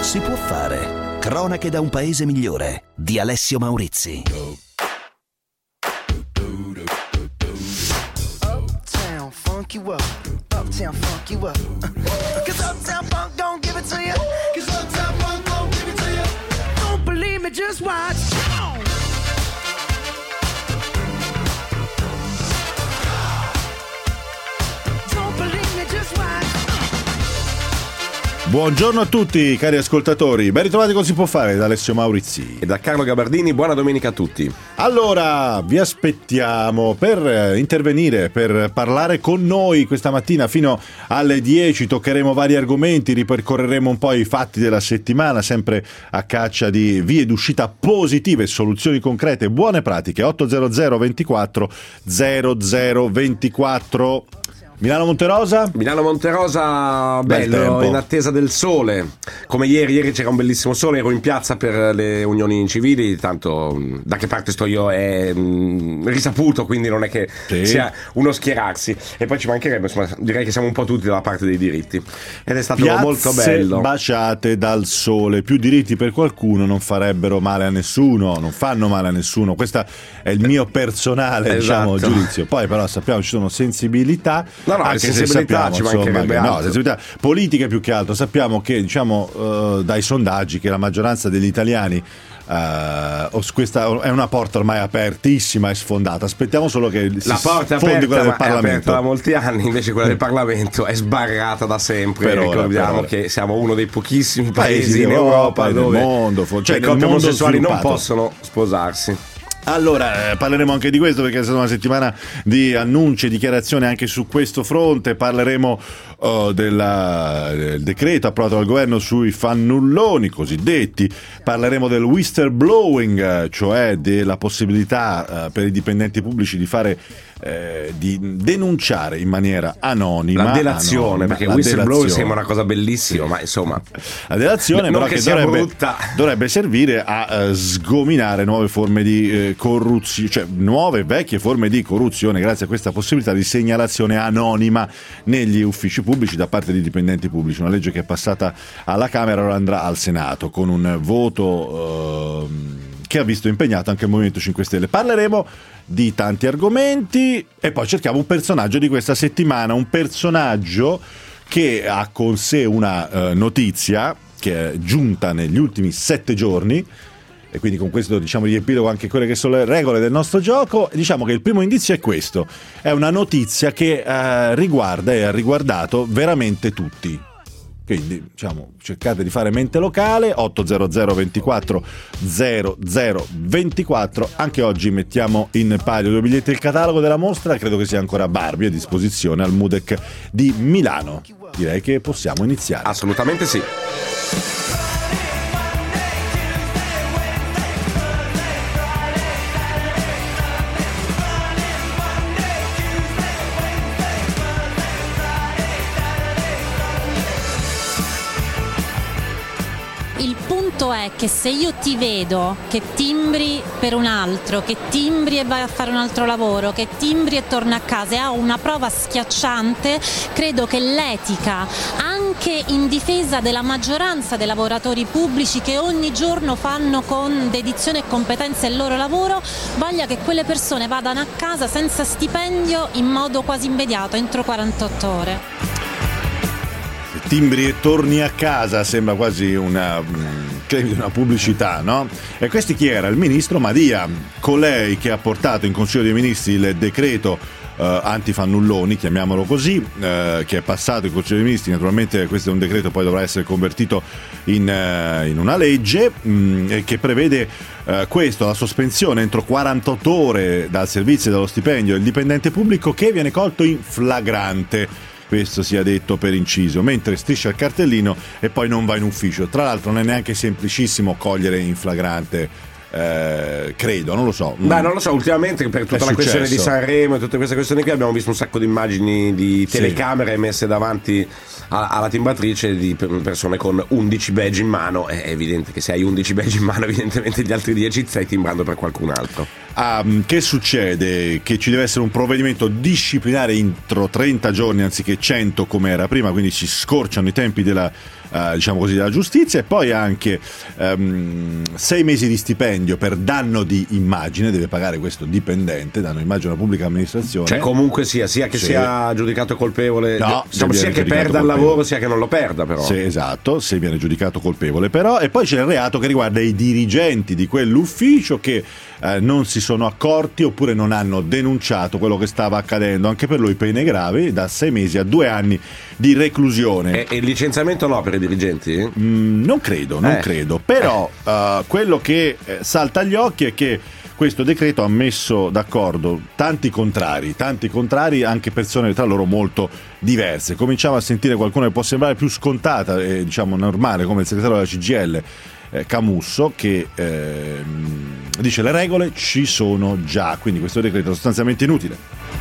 si può fare. Cronache da un paese migliore di Alessio Maurizi. Uptown funk you up, uptown funk you up. 'Cause uptown funk don't give it to you. 'Cause uptown funk don't give it to you. Don't believe me, just watch. Don't believe me, just watch. Buongiorno a tutti cari ascoltatori, ben ritrovati con Si può fare da Alessio Maurizi e da Carlo Gabardini. Buona domenica a tutti. Allora, vi aspettiamo per intervenire, per parlare con noi questa mattina fino alle 10. Toccheremo vari argomenti, ripercorreremo un po' i fatti della settimana, sempre a caccia di vie d'uscita positive, soluzioni concrete, buone pratiche. 800 24 0024. Milano Monterosa, bello, in attesa del sole. Come ieri c'era un bellissimo sole, ero in piazza per le unioni civili, tanto da che parte sto io è risaputo, quindi non è che sia uno schierarsi. E poi ci mancherebbe, insomma, direi che siamo un po' tutti dalla parte dei diritti. Ed è stato molto bello. Baciate dal sole, più diritti per qualcuno non farebbero male a nessuno, non fanno male a nessuno. Questo è il mio personale, esatto, giudizio. Poi però sappiamo ci sono sensibilità. No, anche sensibilità se sappiamo, ci mancherebbe altro. Sensibilità politiche più che altro. Sappiamo che dai sondaggi che la maggioranza degli italiani questa è una porta ormai apertissima e sfondata. Aspettiamo solo che la porta è aperta, quella del Parlamento. È aperta da molti anni, invece quella del Parlamento è sbarrata da sempre. Ricordiamo che siamo uno dei pochissimi paesi in Europa dove nel mondo, le coppie omosessuali non possono sposarsi. Allora, parleremo anche di questo perché è stata una settimana di annunci e dichiarazioni anche su questo fronte. Parleremo del decreto approvato dal governo sui fannulloni cosiddetti. Parleremo del whistleblowing, cioè della possibilità per i dipendenti pubblici di fare di denunciare in maniera anonima la delazione, perché il whistleblowing sembra una cosa bellissima, ma insomma la delazione però che dovrebbe servire a sgominare nuove forme di corruzione, cioè nuove vecchie forme di corruzione, grazie a questa possibilità di segnalazione anonima negli uffici pubblici da parte di dipendenti pubblici. Una legge che è passata alla Camera, ora andrà al Senato con un voto che ha visto impegnato anche il Movimento 5 Stelle. Parleremo di tanti argomenti e poi cerchiamo un personaggio di questa settimana, un personaggio che ha con sé una notizia che è giunta negli ultimi 7 giorni, e quindi con questo diciamo riepilogo anche quelle che sono le regole del nostro gioco. Diciamo che il primo indizio è questo: è una notizia che riguarda e ha riguardato veramente tutti. Quindi diciamo cercate di fare mente locale. 800 24 0024. Anche oggi mettiamo in palio 2 biglietti del catalogo della mostra, credo che sia ancora Barbie a disposizione al Mudec di Milano. Direi che possiamo iniziare. Assolutamente sì. È che se io ti vedo che timbri per un altro, che timbri e vai a fare un altro lavoro, che timbri e torna a casa e ha una prova schiacciante, credo che l'etica, anche in difesa della maggioranza dei lavoratori pubblici che ogni giorno fanno con dedizione e competenza il loro lavoro, voglia che quelle persone vadano a casa senza stipendio in modo quasi immediato, entro 48 ore. Timbri e torni a casa, sembra quasi una pubblicità, no? E questi chi era? Il ministro Madia, colei che ha portato in Consiglio dei Ministri il decreto antifannulloni, chiamiamolo così, che è passato in Consiglio dei Ministri. Naturalmente questo è un decreto, poi dovrà essere convertito in una legge che prevede questo: la sospensione entro 48 ore dal servizio e dallo stipendio del dipendente pubblico che viene colto in flagrante. Questo sia detto per inciso, mentre striscia il cartellino e poi non va in ufficio. Tra l'altro non è neanche semplicissimo cogliere in flagrante, credo, non lo so. Beh, non lo so, ultimamente per tutta la questione di Sanremo e tutte queste questioni qui abbiamo visto un sacco di immagini di telecamere messe davanti alla timbratrice di persone con 11 badge in mano. È evidente che se hai 11 badge in mano, evidentemente gli altri 10 stai timbrando per qualcun altro. Che succede? Che ci deve essere un provvedimento disciplinare entro 30 giorni anziché 100 come era prima, quindi si scorciano i tempi della diciamo così, della giustizia, e poi anche 6 mesi di stipendio per danno di immagine deve pagare questo dipendente, danno immagine alla pubblica amministrazione, cioè comunque sia che sia giudicato colpevole, no, sia che perda il lavoro sia che non lo perda, però sì, esatto, se viene giudicato colpevole però. E poi c'è il reato che riguarda i dirigenti di quell'ufficio che non si sono accorti oppure non hanno denunciato quello che stava accadendo, anche per lui pene gravi da 6 mesi a 2 anni di reclusione. E il licenziamento no per i dirigenti? Non credo, però quello che salta agli occhi è che questo decreto ha messo d'accordo tanti contrari, anche persone tra loro molto diverse. Cominciamo a sentire qualcuno che può sembrare più scontata e diciamo normale, come il segretario della CGIL Camusso, che dice le regole ci sono già, quindi questo decreto è sostanzialmente inutile.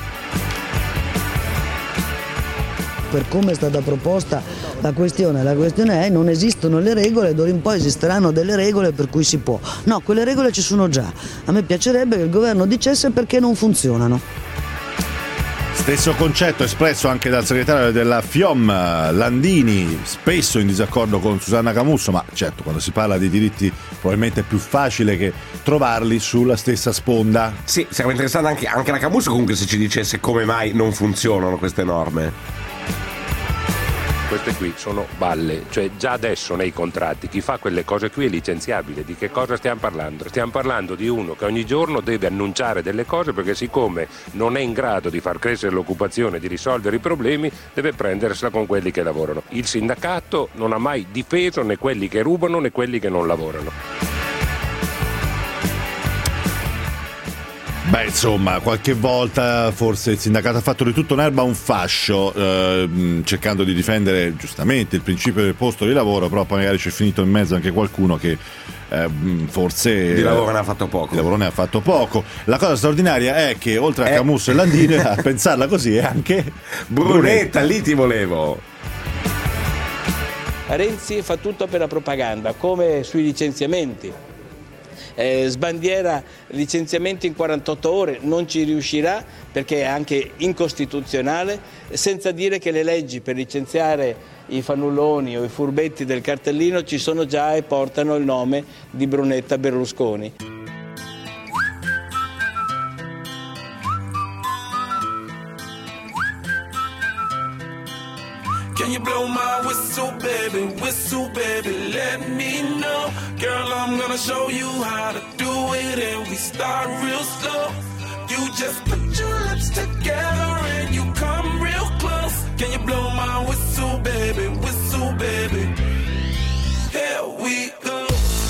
Per come è stata proposta la questione è non esistono le regole, d'ora in poi esisteranno delle regole per cui si può. No, quelle regole ci sono già. A me piacerebbe che il governo dicesse perché non funzionano. Stesso concetto espresso anche dal segretario della FIOM Landini, spesso in disaccordo con Susanna Camusso, ma certo quando si parla di diritti probabilmente è più facile che trovarli sulla stessa sponda. Sì, sarebbe interessante anche la Camusso comunque se ci dicesse come mai non funzionano queste norme. Queste qui sono balle, cioè già adesso nei contratti chi fa quelle cose qui è licenziabile. Di che cosa stiamo parlando? Stiamo parlando di uno che ogni giorno deve annunciare delle cose perché siccome non è in grado di far crescere l'occupazione, di risolvere i problemi, deve prendersela con quelli che lavorano. Il sindacato non ha mai difeso né quelli che rubano né quelli che non lavorano. Beh, insomma, qualche volta forse il sindacato ha fatto di tutto un'erba un fascio, cercando di difendere giustamente il principio del posto di lavoro, però poi magari c'è finito in mezzo anche qualcuno che forse di lavoro ne ha fatto poco. La cosa straordinaria è che oltre a Camusso e Landini a pensarla così è anche Brunetta, lì ti volevo. Renzi fa tutto per la propaganda, come sui licenziamenti. Sbandiera licenziamenti in 48 ore, non ci riuscirà perché è anche incostituzionale, senza dire che le leggi per licenziare i fannulloni o i furbetti del cartellino ci sono già e portano il nome di Brunetta Berlusconi. Can you blow my whistle, baby, let me know. Girl, I'm gonna show you how to do it and we start real slow. You just put your lips together and you come real close. Can you blow my whistle, baby, here we go.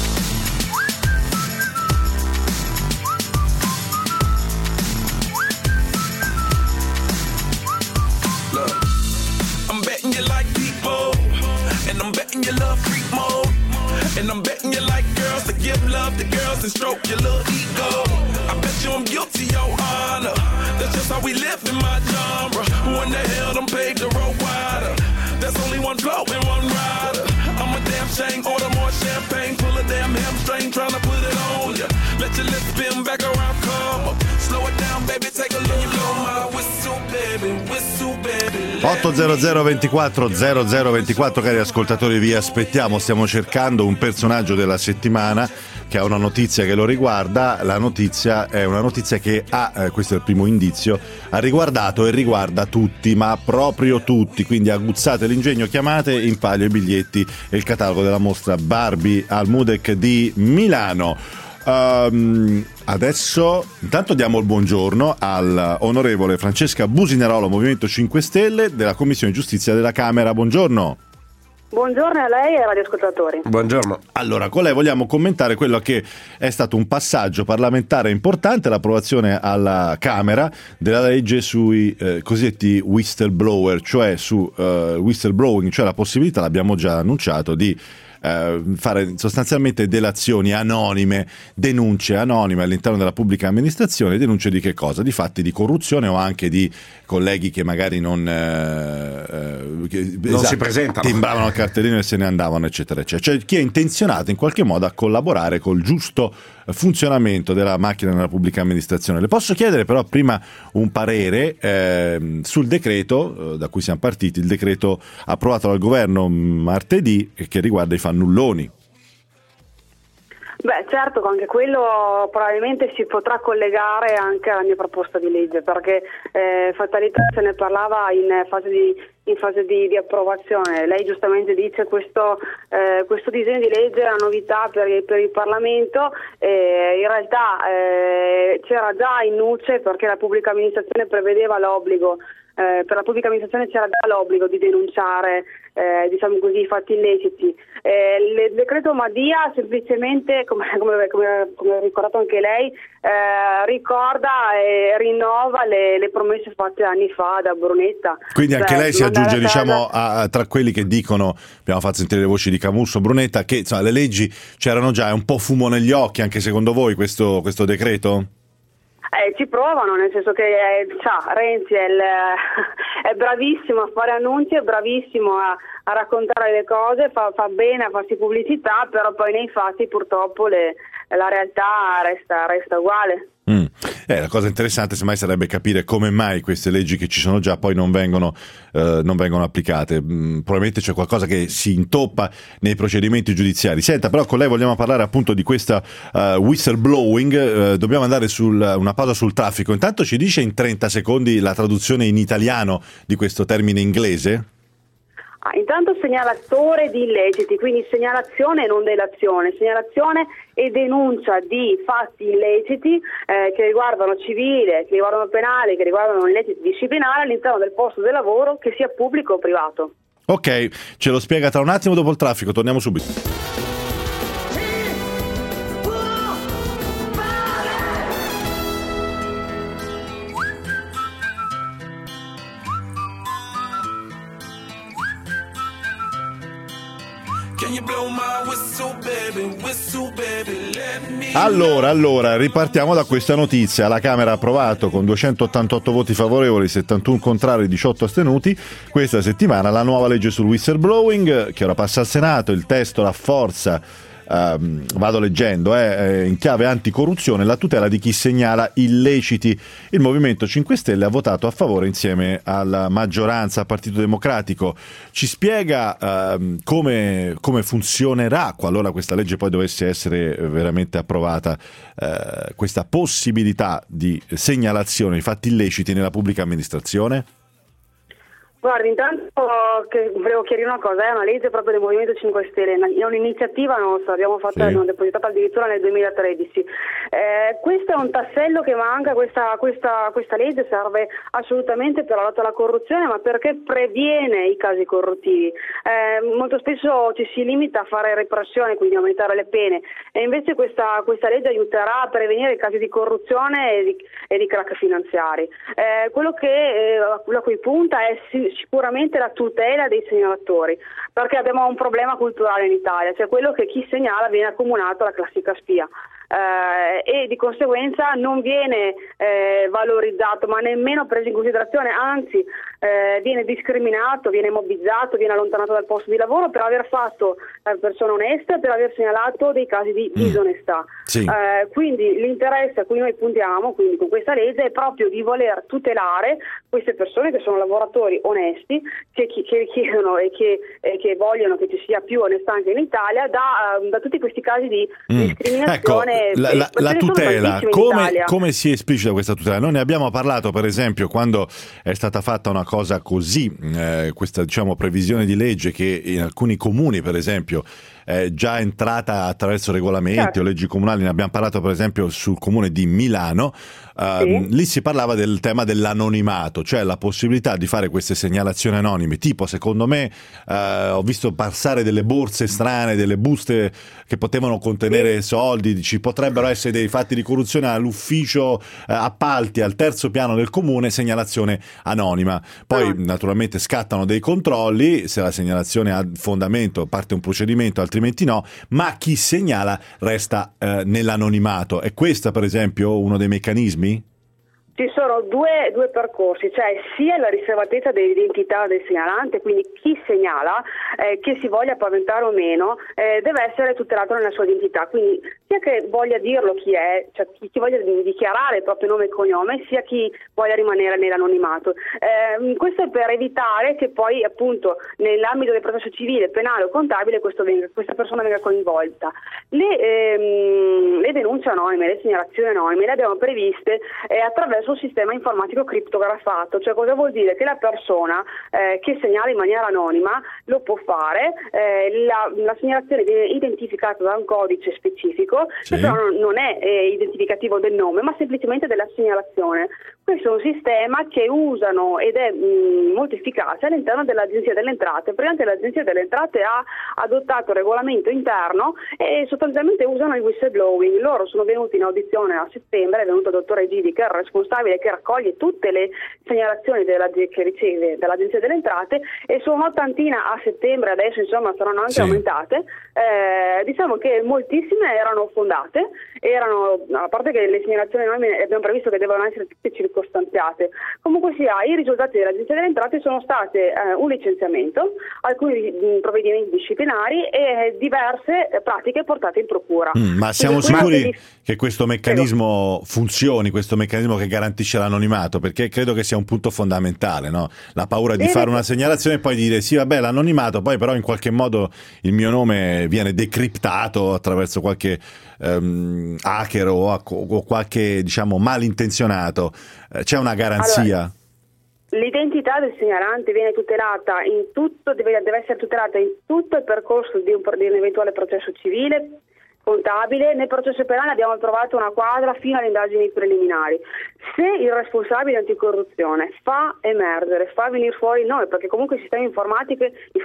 Look, I'm betting you like people, and I'm betting you love freak mode, and I'm betting you like girls to give love to girls and stroke your little ego. I bet you I'm guilty, your honor. That's just how we live in my genre. Who in the hell done paved the road wider? There's only one blow and one rider. I'm a damn shame, order more champagne, pull a damn hamstring, tryna put it on ya. Let your lips spin back around, come up. Slow it down, baby, take a look. Blow my whistle, baby, 800 24 0024, cari ascoltatori, vi aspettiamo. Stiamo cercando un personaggio della settimana che ha una notizia che lo riguarda. La notizia è una notizia che ha, questo è il primo indizio, ha riguardato e riguarda tutti, ma proprio tutti, quindi aguzzate l'ingegno, chiamate, in palio i biglietti e il catalogo della mostra Barbie al MUDEC di Milano. Adesso intanto diamo il buongiorno all'onorevole Francesca Businerolo, Movimento 5 Stelle, della Commissione Giustizia della Camera. Buongiorno. Buongiorno a lei e ai radioascoltatori. Buongiorno. Allora, con lei vogliamo commentare quello che è stato un passaggio parlamentare importante, l'approvazione alla Camera della legge sui cosiddetti whistleblower, cioè su whistleblowing, cioè la possibilità, l'abbiamo già annunciato, di fare sostanzialmente delazioni anonime, denunce anonime all'interno della pubblica amministrazione. Denunce di che cosa? Di fatti di corruzione o anche di colleghi che magari non si presentano, timbravano il cartellino e se ne andavano, eccetera eccetera. Cioè chi è intenzionato in qualche modo a collaborare col giusto funzionamento della macchina nella pubblica amministrazione. Le posso chiedere però prima un parere sul decreto da cui siamo partiti, il decreto approvato dal governo martedì che riguarda i fannulloni. Beh, certo, anche quello probabilmente si potrà collegare anche alla mia proposta di legge, perché fatalità se ne parlava in fase di approvazione. Lei giustamente dice questo disegno di legge è una novità per il Parlamento, in realtà c'era già in nuce, perché la pubblica amministrazione prevedeva l'obbligo. Per la pubblica amministrazione c'era già l'obbligo di denunciare diciamo così, i fatti illeciti. Il decreto Madia semplicemente, come ha ricordato anche lei, ricorda e rinnova le promesse fatte anni fa da Brunetta. Quindi anche lei si aggiunge tra quelli che dicono, abbiamo fatto sentire le voci di Camusso, Brunetta, che insomma, le leggi c'erano già, è un po' fumo negli occhi anche secondo voi questo decreto? Ci provano, nel senso che Renzi è bravissimo a fare annunci, è bravissimo a raccontare le cose, fa bene a farsi pubblicità, però poi nei fatti purtroppo la realtà resta uguale. La cosa interessante semmai sarebbe capire come mai queste leggi che ci sono già poi non vengono applicate. Probabilmente c'è qualcosa che si intoppa nei procedimenti giudiziari. Senta, però con lei vogliamo parlare appunto di questa whistleblowing. Dobbiamo andare una pausa sul traffico. Intanto ci dice in 30 secondi la traduzione in italiano di questo termine inglese? Intanto segnalatore di illeciti, quindi segnalazione e non delazione, segnalazione e denuncia di fatti illeciti che riguardano civile, che riguardano penale, che riguardano illeciti disciplinari all'interno del posto di lavoro, che sia pubblico o privato. Ok, ce lo spiega tra un attimo dopo il traffico, torniamo subito. Allora, ripartiamo da questa notizia. La Camera ha approvato con 288 voti favorevoli, 71 contrari, 18 astenuti questa settimana la nuova legge sul whistleblowing, che ora passa al Senato. Il testo rafforza, vado leggendo, in chiave anticorruzione, la tutela di chi segnala illeciti. Il Movimento 5 Stelle ha votato a favore insieme alla maggioranza, al Partito Democratico. Ci spiega come funzionerà qualora questa legge poi dovesse essere veramente approvata, questa possibilità di segnalazione di fatti illeciti nella pubblica amministrazione? Guardi, intanto volevo chiarire una cosa, è una legge proprio del Movimento 5 Stelle, è un'iniziativa nostra, abbiamo depositato addirittura nel 2013. Questo è un tassello che manca, questa legge serve assolutamente per la lotta alla corruzione, ma perché previene i casi corruttivi. Molto spesso ci si limita a fare repressione, quindi aumentare le pene, e invece questa legge aiuterà a prevenire i casi di corruzione e di crack finanziari. Quello a cui punta è sicuramente la tutela dei segnalatori, perché abbiamo un problema culturale in Italia, cioè quello che chi segnala viene accomunato alla classica spia. E di conseguenza non viene valorizzato, ma nemmeno preso in considerazione, anzi viene discriminato, viene mobbizzato, viene allontanato dal posto di lavoro per aver fatto persona onesta, per aver segnalato dei casi di disonestà. Sì. Quindi l'interesse a cui noi puntiamo, quindi con questa legge, è proprio di voler tutelare queste persone che sono lavoratori onesti, che richiedono e che vogliono che ci sia più onestà anche in Italia, da tutti questi casi di discriminazione. Ecco, la tutela, come si esplicita questa tutela? Noi ne abbiamo parlato, per esempio, quando è stata fatta una cosa così, questa previsione di legge che in alcuni comuni, per esempio, è già entrata attraverso regolamenti o leggi comunali. Ne abbiamo parlato per esempio sul comune di Milano. Lì si parlava del tema dell'anonimato, cioè la possibilità di fare queste segnalazioni anonime, tipo, secondo me, ho visto passare delle borse strane, delle buste che potevano contenere soldi, ci potrebbero essere dei fatti di corruzione all'ufficio appalti al terzo piano del comune, segnalazione anonima. Poi naturalmente scattano dei controlli, se la segnalazione ha fondamento parte un procedimento, altrimenti no, ma chi segnala resta nell'anonimato. È questo per esempio uno dei meccanismi? Ci sono due percorsi, cioè sia la riservatezza dell'identità del segnalante, quindi chi segnala, che si voglia paventare o meno, deve essere tutelato nella sua identità, quindi sia che voglia dirlo chi è, cioè chi voglia dichiarare il proprio nome e cognome, sia chi voglia rimanere nell'anonimato. Questo è per evitare che poi appunto nell'ambito del processo civile, penale o contabile questa persona venga coinvolta. Le denunce anonime, le segnalazioni anonime le abbiamo previste attraverso un sistema informatico criptografato, cioè cosa vuol dire? Che la persona che segnala in maniera anonima lo può fare, la segnalazione viene identificata da un codice specifico, che però non è identificativo del nome, ma semplicemente della segnalazione. Questo è un sistema che usano ed è molto efficace all'interno dell'Agenzia delle Entrate. Praticamente l'Agenzia delle Entrate ha adottato un regolamento interno e sostanzialmente usano il whistleblowing. Loro sono venuti in audizione a settembre, è venuto il dottore Gidi, che è il responsabile che raccoglie tutte le segnalazioni che riceve dall'Agenzia delle Entrate, e sono un'ottantina a settembre, adesso insomma saranno anche aumentate. Diciamo che moltissime erano fondate, a parte che le segnalazioni noi abbiamo previsto che devono essere tutte circostanziate. Comunque sia, i risultati dell'Agenzia delle Entrate sono state un licenziamento, alcuni provvedimenti disciplinari e diverse pratiche portate in procura. Ma siamo sicuri che questo meccanismo funzioni, questo meccanismo che garantisce l'anonimato? Perché credo che sia un punto fondamentale, no? La paura di fare una segnalazione e poi dire sì, vabbè, l'anonimato, poi però in qualche modo il mio nome viene decriptato attraverso qualche hacker o qualche, diciamo, malintenzionato. C'è una garanzia? Allora, l'identità del segnalante viene tutelata in tutto, deve essere tutelata in tutto il percorso di un eventuale processo civile, contabile. Nel processo penale abbiamo trovato una quadra fino alle indagini preliminari. Se il responsabile anticorruzione fa emergere, fa venire fuori il nome, perché comunque i sistemi informatici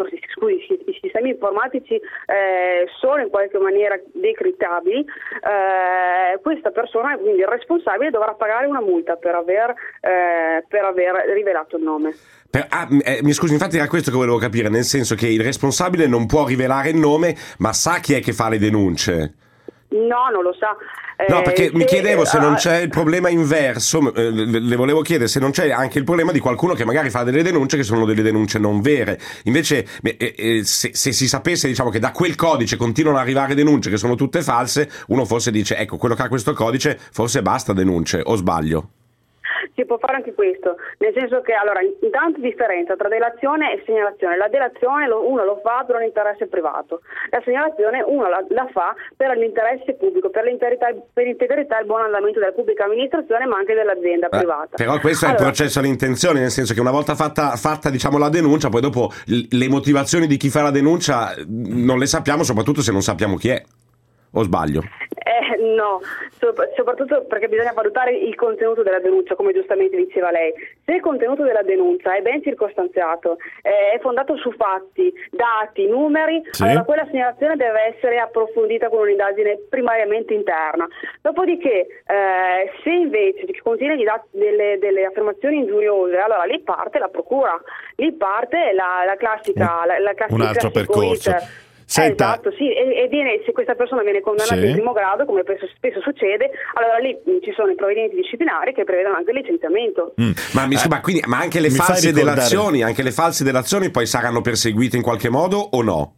sono in qualche maniera decriptabili, questa persona, quindi il responsabile, dovrà pagare una multa per aver rivelato il nome. Mi scusi, infatti era questo che volevo capire, nel senso che il responsabile non può rivelare il nome, ma sa chi è che fa le denunce? No, non lo sa. No, perché mi chiedevo se non c'è il problema inverso, le volevo chiedere se non c'è anche il problema di qualcuno che magari fa delle denunce che sono delle denunce non vere. Invece se si sapesse, diciamo, che da quel codice continuano ad arrivare denunce che sono tutte false, uno forse dice, ecco, quello che ha questo codice forse basta denunce, o sbaglio? Si può fare anche questo, nel senso che allora intanto differenza tra delazione e segnalazione. La delazione uno lo fa per un interesse privato, la segnalazione uno la fa per l'interesse pubblico, per l'integrità e il buon andamento della pubblica amministrazione, ma anche dell'azienda privata. Però questo è il processo all'intenzione, nel senso che una volta fatta diciamo la denuncia, poi dopo le motivazioni di chi fa la denuncia non le sappiamo, soprattutto se non sappiamo chi è. O sbaglio? No, soprattutto perché bisogna valutare il contenuto della denuncia, come giustamente diceva lei. Se il contenuto della denuncia è ben circostanziato, è fondato su fatti, dati, numeri, allora quella segnalazione deve essere approfondita con un'indagine primariamente interna. Dopodiché, se invece contiene delle affermazioni ingiuriose, allora lì parte la procura, lì parte la classica un altro percorso. Senta. Esatto, sì, e se questa persona viene condannata in primo grado, come spesso succede, allora lì ci sono i provvedimenti disciplinari che prevedono anche il licenziamento. Ma anche le false delazioni, poi saranno perseguite in qualche modo o no?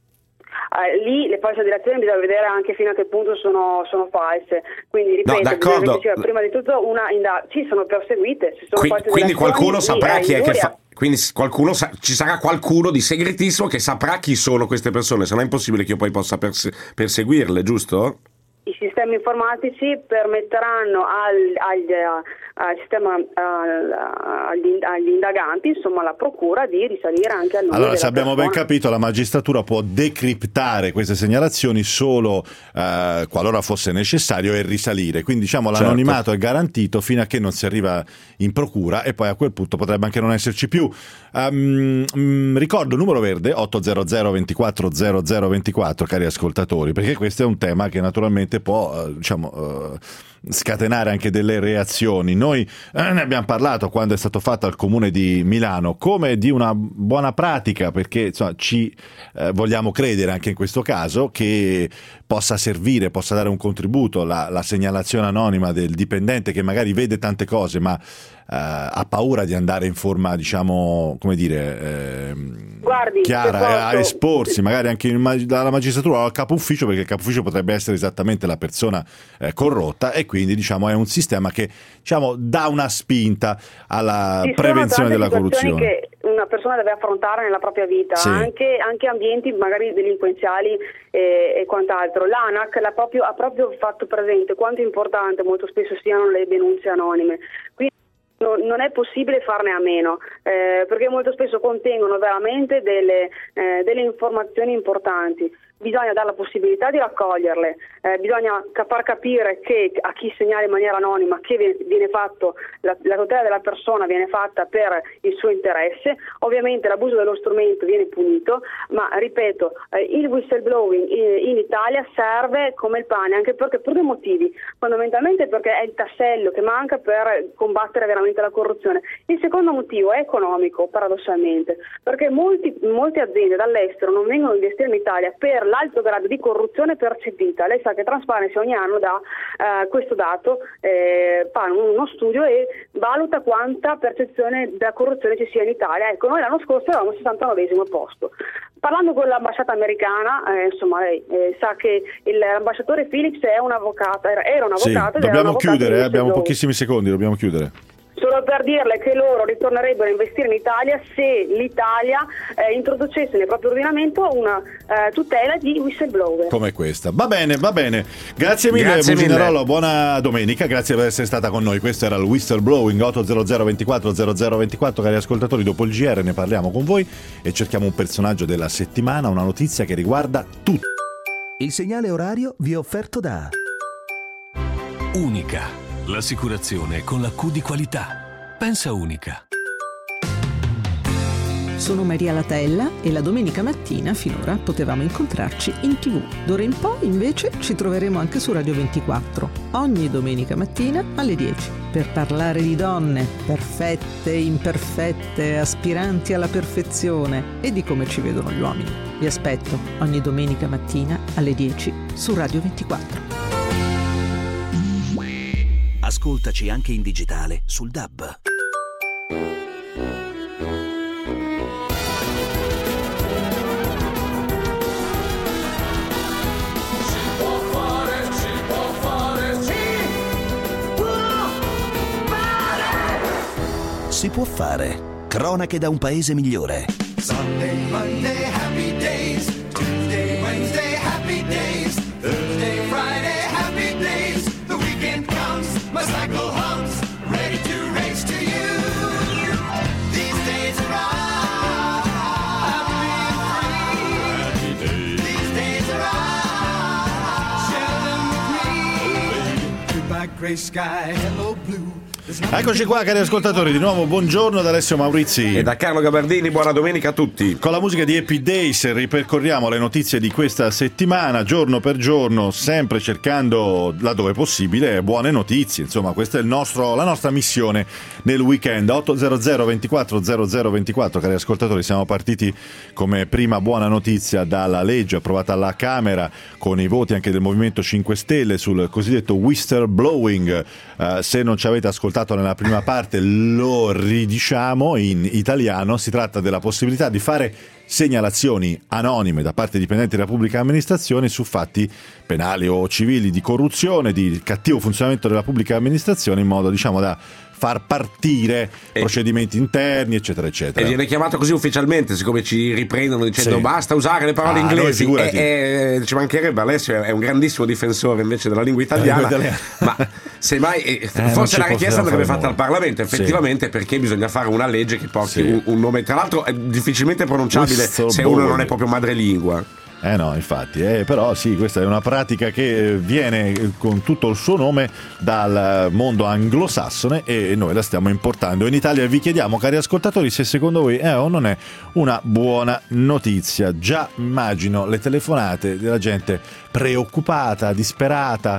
Lì le false delazioni bisogna vedere anche fino a che punto sono false, quindi ripeto, prima di tutto sono perseguite, se sono quindi qualcuno saprà chi è che fa. Quindi ci sarà qualcuno di segretissimo che saprà chi sono queste persone, se no è impossibile che io poi possa perseguirle, giusto? I sistemi informatici permetteranno agli indaganti, insomma alla procura, di risalire anche al nome. Allora, se abbiamo ben capito, la magistratura può decriptare queste segnalazioni solo qualora fosse necessario e risalire, quindi diciamo l'anonimato è garantito fino a che non si arriva in procura, e poi a quel punto potrebbe anche non esserci più. Ricordo il numero verde 800 24 00 24, cari ascoltatori, perché questo è un tema che naturalmente può scatenare anche delle reazioni. Noi ne abbiamo parlato quando è stato fatto al Comune di Milano come di una buona pratica, perché insomma, ci vogliamo credere anche in questo caso che possa servire, possa dare un contributo la segnalazione anonima del dipendente che magari vede tante cose ma ha paura di andare in forma, diciamo, come dire, chiara a esporsi magari anche dalla magistratura o al capo ufficio, perché il capo ufficio potrebbe essere esattamente la persona corrotta, e quindi diciamo è un sistema che, diciamo, dà una spinta alla prevenzione della corruzione che una persona deve affrontare nella propria vita, sì. anche ambienti magari delinquenziali e quant'altro. L'ANAC ha proprio fatto presente quanto importante molto spesso siano le denunce anonime. Quindi non è possibile farne a meno, perché molto spesso contengono veramente delle informazioni importanti. Bisogna dare la possibilità di raccoglierle, bisogna far capire che a chi segnala in maniera anonima che viene fatto, la tutela della persona viene fatta per il suo interesse. Ovviamente l'abuso dello strumento viene punito, ma ripeto, il whistleblowing in Italia serve come il pane, anche perché per due motivi, fondamentalmente perché è il tassello che manca per combattere veramente la corruzione. Il secondo motivo è economico, paradossalmente, perché molte aziende dall'estero non vengono a investire in Italia per l'alto grado di corruzione percepita. Lei sa che Transparency ogni anno dà questo dato, fa uno studio e valuta quanta percezione della corruzione ci sia in Italia. Ecco, noi l'anno scorso eravamo al 69° posto. Parlando con l'ambasciata americana, insomma, lei sa che l'ambasciatore Phillips è un avvocato, era un avvocato. Sì, dobbiamo chiudere, abbiamo pochissimi secondi, dobbiamo chiudere. Solo per dirle che loro ritornerebbero a investire in Italia se l'Italia introducesse nel proprio ordinamento una tutela di whistleblower. Come questa. Va bene. Grazie mille, Muginarolo, buona domenica, grazie per essere stata con noi. Questo era il whistleblowing 800 24 0024. Cari ascoltatori, dopo il GR ne parliamo con voi e cerchiamo un personaggio della settimana, una notizia che riguarda tutti. Il segnale orario vi è offerto da Unica. L'assicurazione con la Q di qualità. Pensa Unica. Sono Maria Latella e la domenica mattina finora potevamo incontrarci in TV. D'ora in poi invece ci troveremo anche su Radio 24, ogni domenica mattina alle 10, per parlare di donne, perfette, imperfette, aspiranti alla perfezione e di come ci vedono gli uomini. Vi aspetto ogni domenica mattina alle 10 su Radio 24. Ascoltaci anche in digitale sul DAB. Si può fare. Cronache da un paese migliore. Sunday, Monday, happy days. Tuesday, Wednesday, happy days. Thursday, Friday, happy days. The weekend comes, my cycle hums, ready to race to you. These days are I'm being free. Happy days. These days are share them with me. Goodbye gray sky, hello blue. Eccoci qua, cari ascoltatori, di nuovo buongiorno da Alessio Maurizi e da Carlo Gabardini. Buona domenica a tutti. Con la musica di Happy Days ripercorriamo le notizie di questa settimana, giorno per giorno, sempre cercando, laddove possibile, buone notizie. Insomma, questa è la nostra missione nel weekend. 800 24 0024, cari ascoltatori, siamo partiti come prima buona notizia dalla legge approvata alla Camera con i voti anche del Movimento 5 Stelle sul cosiddetto whistleblowing. Se non ci avete ascoltato nella prima parte, lo ridiciamo in italiano. Si tratta della possibilità di fare segnalazioni anonime da parte di dipendenti della pubblica amministrazione su fatti penali o civili di corruzione, di cattivo funzionamento della pubblica amministrazione, in modo, diciamo, da far partire procedimenti interni, eccetera, eccetera. E viene chiamato così ufficialmente, siccome ci riprendono dicendo basta usare le parole inglesi. Ci mancherebbe, Alessio è un grandissimo difensore invece della lingua italiana, ma semmai forse la richiesta andrebbe fatta al Parlamento, effettivamente, perché bisogna fare una legge che porti un nome, tra l'altro è difficilmente pronunciabile se uno non è proprio madrelingua. No, infatti, però sì, questa è una pratica che viene con tutto il suo nome dal mondo anglosassone e noi la stiamo importando in Italia. Vi chiediamo, cari ascoltatori, se secondo voi è o non è una buona notizia. Già immagino le telefonate della gente preoccupata, disperata,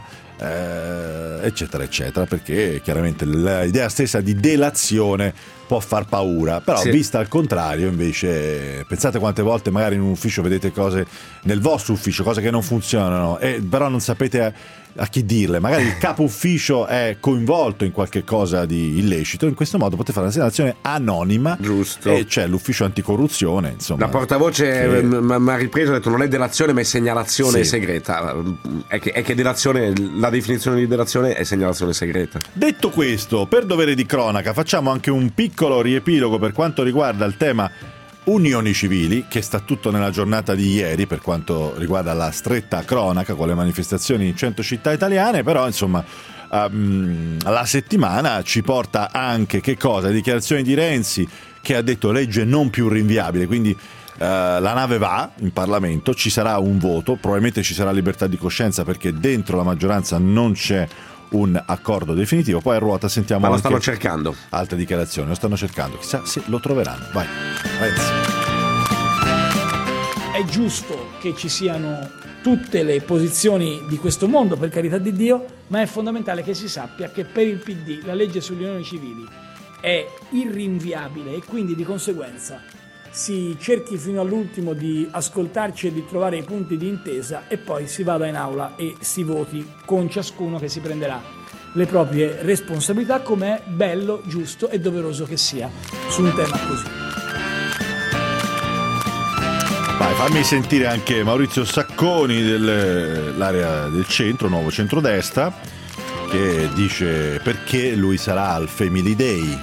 eccetera eccetera, perché chiaramente l'idea stessa di delazione può far paura, però vista al contrario invece, pensate quante volte magari in un ufficio vedete cose nel vostro ufficio, cose che non funzionano, però non sapete a chi dirle, magari il capo ufficio è coinvolto in qualche cosa di illecito, in questo modo potete fare una segnalazione anonima, giusto, e c'è l'ufficio anticorruzione, insomma. La portavoce mi ha ripreso e ha detto non è delazione ma è segnalazione segreta, è che delazione, la definizione di delazione è segnalazione segreta. Detto questo, per dovere di cronaca facciamo anche un piccolo riepilogo per quanto riguarda il tema unioni civili, che sta tutto nella giornata di ieri per quanto riguarda la stretta cronaca con le manifestazioni in 100 città italiane, però insomma la settimana ci porta anche che cosa? Le dichiarazioni di Renzi, che ha detto legge non più rinviabile, quindi la nave va in Parlamento, ci sarà un voto, probabilmente ci sarà libertà di coscienza perché dentro la maggioranza non c'è un accordo definitivo, poi a ruota sentiamo. Ma lo stanno cercando. Altre dichiarazioni, lo stanno cercando, chissà se lo troveranno. Vai, Renzi. È giusto che ci siano tutte le posizioni di questo mondo, per carità di Dio, ma è fondamentale che si sappia che per il PD la legge sulle unioni civili è irrinviabile e quindi di conseguenza si cerchi fino all'ultimo di ascoltarci e di trovare i punti di intesa e poi si vada in aula e si voti con ciascuno che si prenderà le proprie responsabilità, come è bello, giusto e doveroso che sia su un tema così. Vai, fammi sentire anche Maurizio Sacconi dell'area del centro, nuovo centrodestra, che dice perché lui sarà al Family Day.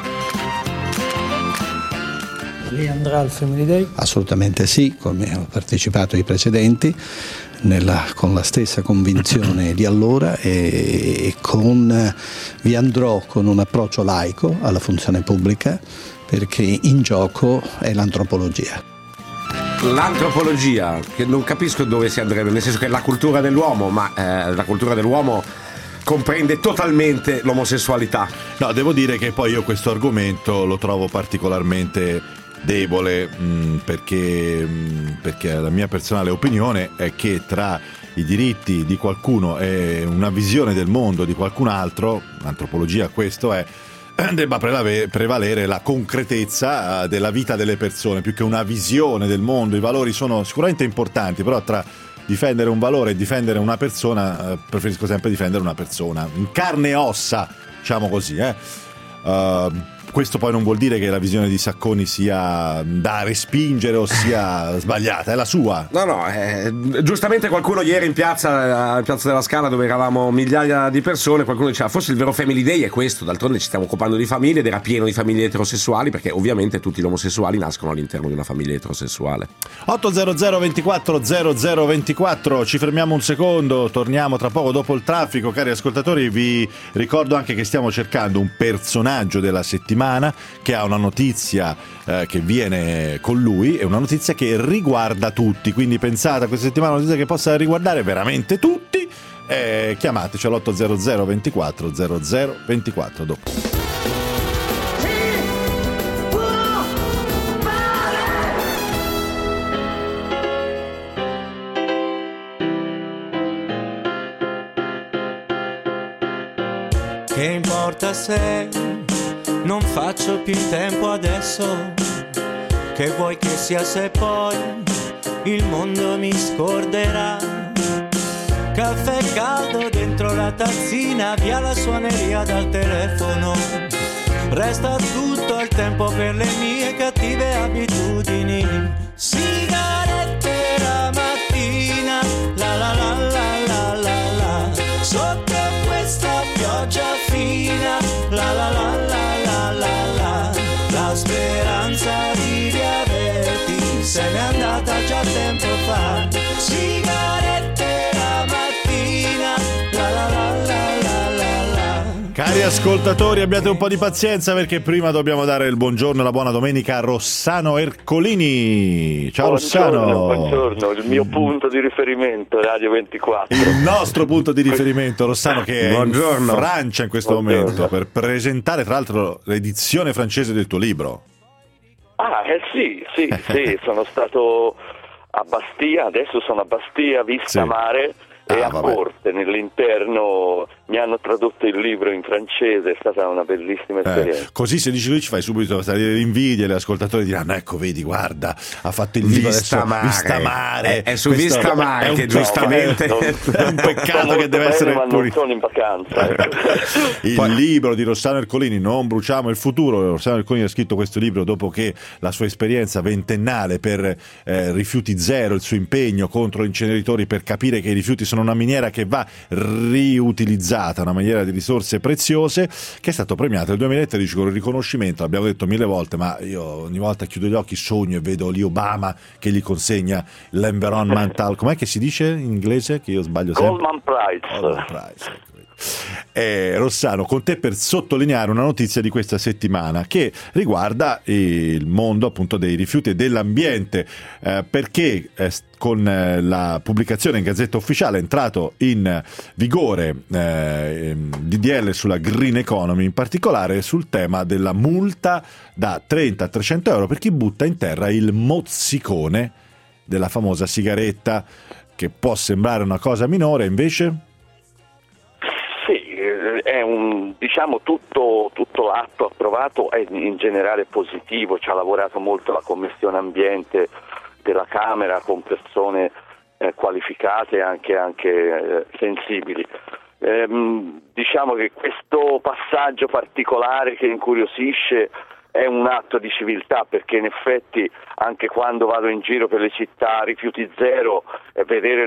Lei andrà al Family Day? Assolutamente sì, come ho partecipato ai precedenti, con la stessa convinzione di allora e vi andrò con un approccio laico alla funzione pubblica, perché in gioco è l'antropologia. L'antropologia, che non capisco dove si andrebbe, nel senso che è la cultura dell'uomo, ma la cultura dell'uomo comprende totalmente l'omosessualità. No, devo dire che poi io questo argomento lo trovo particolarmente debole, perché la mia personale opinione è che tra i diritti di qualcuno e una visione del mondo di qualcun altro, l'antropologia questo è, debba prevalere la concretezza della vita delle persone più che una visione del mondo. I valori sono sicuramente importanti, però tra difendere un valore e difendere una persona preferisco sempre difendere una persona in carne e ossa, diciamo così. Questo poi non vuol dire che la visione di Sacconi sia da respingere o sia sbagliata, è la sua. No, giustamente qualcuno ieri in piazza della Scala, dove eravamo migliaia di persone, qualcuno diceva forse il vero Family Day è questo, d'altronde ci stiamo occupando di famiglie ed era pieno di famiglie eterosessuali, perché ovviamente tutti gli omosessuali nascono all'interno di una famiglia eterosessuale. 800 24 0024, ci fermiamo un secondo, torniamo tra poco dopo il traffico. Cari ascoltatori, vi ricordo anche che stiamo cercando un personaggio della settimana che ha una notizia che viene con lui, è una notizia che riguarda tutti, quindi pensate a questa settimana una notizia che possa riguardare veramente tutti, chiamateci all'800 24 0024 dopo. Che importa se non faccio più in tempo adesso, che vuoi che sia se poi il mondo mi scorderà. Caffè caldo dentro la tazzina, via la suoneria dal telefono. Resta tutto il tempo per le mie cattive abitudini. Sigarette la mattina, la la la la la la la. Sotto questa pioggia fina, la la la la. La speranza di riaverti se n'è andata già tempo fa. Sigarette la mattina, la la la la la la la. Cari ascoltatori, abbiate un po' di pazienza perché prima dobbiamo dare il buongiorno e la buona domenica a Rossano Ercolini. Ciao Rossano. Buongiorno, il mio punto di riferimento, Radio 24. Il nostro punto di riferimento, Rossano, che è in Francia in questo momento per presentare tra l'altro l'edizione francese del tuo libro. Sì, sono stato a Bastia, adesso sono a Bastia, Vista Mare, e a corte nell'interno mi hanno tradotto il libro in francese, è stata una bellissima esperienza. Così se dici lui ci fai subito salire l'invidia, gli ascoltatori diranno ecco vedi guarda ha fatto il libro Vista Mare. È su Vista Mare che giustamente è un peccato che deve essere ma non sono in vacanza. Il libro di Rossano Ercolini, Non bruciamo il futuro. Rossano Ercolini ha scritto questo libro dopo che la sua esperienza ventennale per rifiuti zero, il suo impegno contro gli inceneritori per capire che i rifiuti sono una miniera che va riutilizzata, una miniera di risorse preziose, che è stato premiato nel 2013 con il riconoscimento, l'abbiamo detto 1000 volte, ma io ogni volta chiudo gli occhi, sogno e vedo lì Obama che gli consegna l'environmental, com'è che si dice in inglese che io sbaglio sempre? Goldman Prize. Rossano, con te per sottolineare una notizia di questa settimana che riguarda il mondo appunto dei rifiuti e dell'ambiente, perché con la pubblicazione in Gazzetta Ufficiale è entrato in vigore DDL sulla Green Economy, in particolare sul tema della multa da 30 a 300 euro per chi butta in terra il mozzicone della famosa sigaretta, che può sembrare una cosa minore, invece è tutto l'atto approvato è in generale positivo, ci ha lavorato molto la Commissione Ambiente della Camera con persone qualificate e anche sensibili. Diciamo che questo passaggio particolare che incuriosisce è un atto di civiltà, perché in effetti anche quando vado in giro per le città rifiuti zero, vedere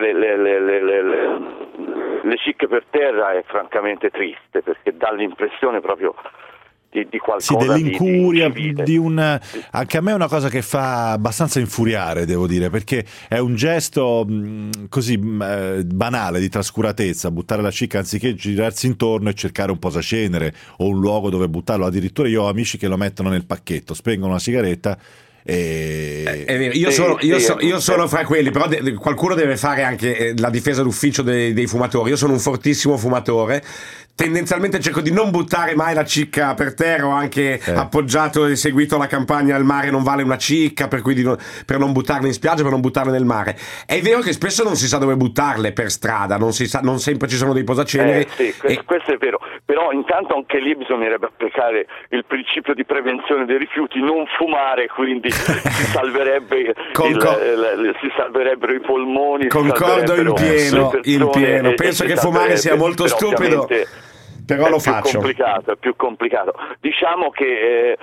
le cicche per terra è francamente triste, perché dà l'impressione proprio di qualcosa dell'incuria, di anche a me è una cosa che fa abbastanza infuriare, devo dire, perché è un gesto così banale di trascuratezza, buttare la cicca anziché girarsi intorno e cercare un posacenere o un luogo dove buttarlo. Addirittura io ho amici che lo mettono nel pacchetto, spengono una sigaretta è vero, io sono fra quelli, però qualcuno deve fare anche la difesa d'ufficio dei fumatori. Io sono un fortissimo fumatore, tendenzialmente cerco di non buttare mai la cicca per terra, ho anche appoggiato e seguito la campagna "Il mare non vale una cicca", per cui per non buttarle in spiaggia, per non buttarle nel mare. È vero che spesso non si sa dove buttarle per strada, non sempre ci sono dei posaceneri. Questo è vero, però intanto anche lì bisognerebbe applicare il principio di prevenzione dei rifiuti, non fumare, quindi si salverebbero i polmoni. Concordo in pieno. Penso che fumare sia molto stupido, però lo faccio. È più complicato. Diciamo che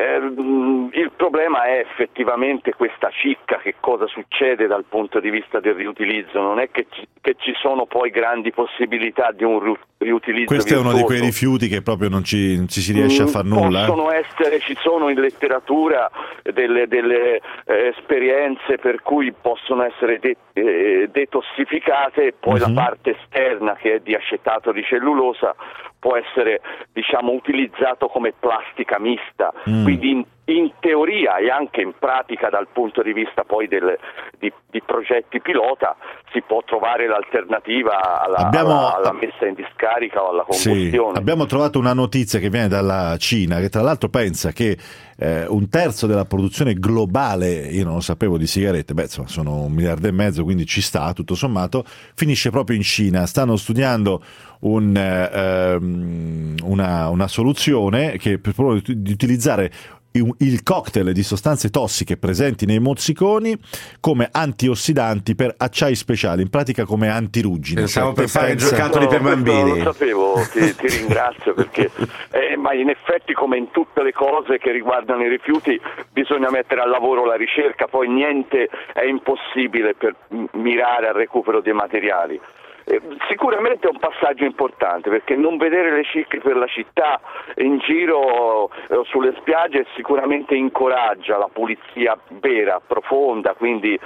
il problema è effettivamente questa cicca, che cosa succede dal punto di vista del riutilizzo. Non è che ci sono poi grandi possibilità di un riutilizzo questo virtuoso. È uno di quei rifiuti che proprio non ci si riesce a far nulla. Ci sono in letteratura delle esperienze per cui possono essere detossificate, e poi la parte esterna, che è di acetato di cellulosa, può essere utilizzato come plastica mista, quindi in teoria e anche in pratica dal punto di vista poi di progetti pilota si può trovare l'alternativa alla messa in discarica o alla combustione. Sì, abbiamo trovato una notizia che viene dalla Cina, che tra l'altro pensa che un terzo della produzione globale, io non lo sapevo, di sigarette, insomma sono 1,5 miliardi, quindi ci sta tutto sommato, finisce proprio in Cina. Stanno studiando una soluzione che per proprio di utilizzare il cocktail di sostanze tossiche presenti nei mozziconi come antiossidanti per acciai speciali, in pratica come antiruggine. Pensavo per fare giocattoli per bambini. Non lo sapevo, ti ringrazio, perché ma in effetti, come in tutte le cose che riguardano i rifiuti, bisogna mettere al lavoro la ricerca, poi niente è impossibile per mirare al recupero dei materiali. Sicuramente è un passaggio importante, perché non vedere le cicche per la città in giro sulle spiagge sicuramente incoraggia la pulizia vera, profonda, quindi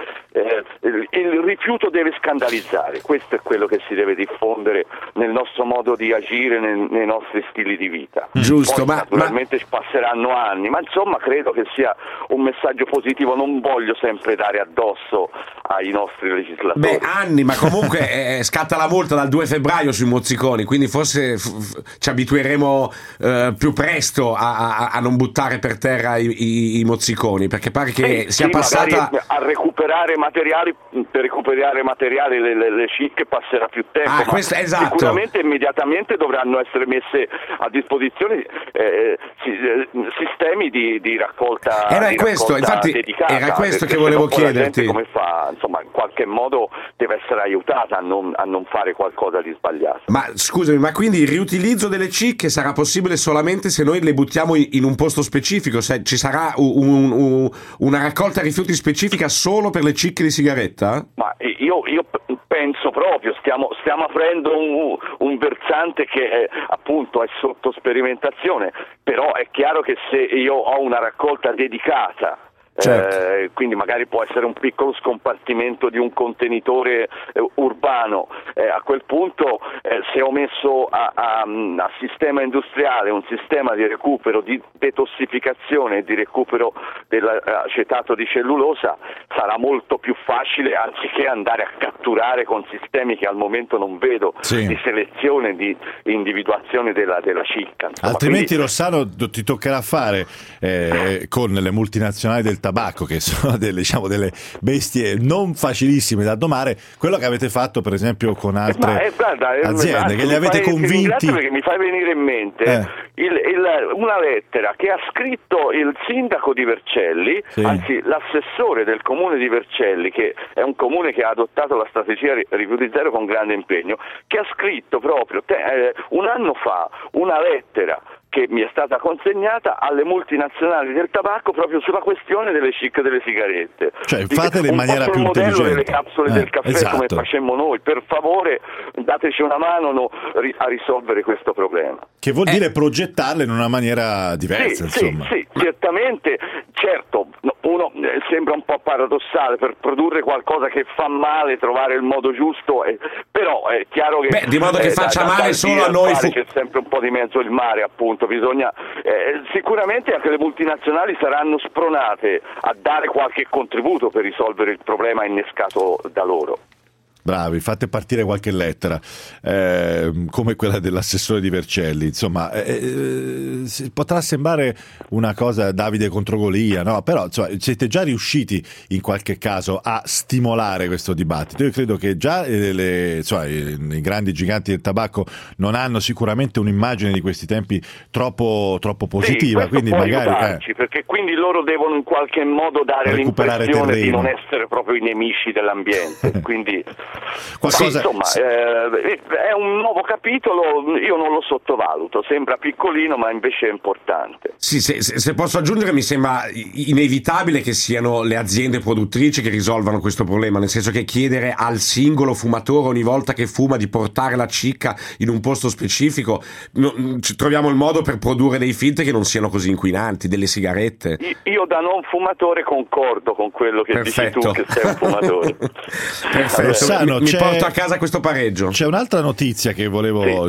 il rifiuto deve scandalizzare. Questo è quello che si deve diffondere nel nostro modo di agire, nei nostri stili di vita. Giusto, poi, naturalmente ci passeranno anni, ma insomma credo che sia un messaggio positivo. Non voglio sempre dare addosso ai nostri legislatori. Anni, ma comunque scatta la multa dal 2 febbraio sui mozziconi, quindi forse ci abitueremo più presto a non buttare per terra i mozziconi, perché pare che sia passata a recuperare materiali. Per recuperare materiali le cicche passerà più tempo, ma esatto. Sicuramente immediatamente dovranno essere messe a disposizione sistemi di raccolta. Infatti dedicata, era questo che volevo chiederti. Come fa, insomma, in qualche modo deve essere aiutata a non fare qualcosa di sbagliato. Ma scusami, ma quindi il riutilizzo delle cicche sarà possibile solamente se noi le buttiamo in un posto specifico? Se ci sarà una raccolta rifiuti specifica solo per le cicche di sigaretta? Ma io penso proprio, stiamo aprendo un versante che appunto è sotto sperimentazione, però è chiaro che se io ho una raccolta dedicata, certo. Quindi magari può essere un piccolo scompartimento di un contenitore urbano, a quel punto se ho messo a sistema industriale un sistema di recupero, di detossificazione e di recupero dell'acetato di cellulosa, sarà molto più facile, anziché andare a catturare con sistemi che al momento non vedo, di selezione, di individuazione della cicca. Insomma, altrimenti quindi, Rossano ti toccherà fare con le multinazionali del tabacco, che sono delle bestie non facilissime da domare, quello che avete fatto per esempio con altre aziende, che li avete convinti. Perché mi fai venire in mente una lettera che ha scritto il sindaco di Vercelli, anzi l'assessore del comune di Vercelli, che è un comune che ha adottato la strategia rifiuti zero con grande impegno, che ha scritto proprio un anno fa una lettera che mi è stata consegnata alle multinazionali del tabacco proprio sulla questione delle cicche delle sigarette. Cioè fatele in maniera più intelligente. Un po' il modello delle capsule del caffè, esatto. come facemmo noi. Per favore dateci una mano a risolvere questo problema. Che vuol dire progettarle in una maniera diversa, insomma. Sì, certamente, certo, uno sembra un po' paradossale, per produrre qualcosa che fa male trovare il modo giusto, però è chiaro che di modo che faccia male solo a noi c'è sempre un po' di mezzo il mare, appunto. Bisogna sicuramente anche le multinazionali saranno spronate a dare qualche contributo per risolvere il problema innescato da loro. Bravi, fate partire qualche lettera come quella dell'assessore di Vercelli, insomma potrà sembrare una cosa Davide contro Golia, no? Però insomma, siete già riusciti in qualche caso a stimolare questo dibattito. Io credo che già i grandi giganti del tabacco non hanno sicuramente un'immagine di questi tempi troppo positiva, quindi magari perché quindi loro devono in qualche modo dare l'impressione di non essere proprio i nemici dell'ambiente, quindi insomma è un nuovo capitolo, io non lo sottovaluto, sembra piccolino ma invece è importante. Sì, se posso aggiungere, mi sembra inevitabile che siano le aziende produttrici che risolvano questo problema, nel senso che chiedere al singolo fumatore ogni volta che fuma di portare la cicca in un posto specifico, troviamo il modo per produrre dei filtri che non siano così inquinanti, delle sigarette. Io da non fumatore concordo con quello che dici tu, che sei un fumatore. Perfetto. Rossano, mi porto a casa questo pareggio. C'è un'altra notizia che volevo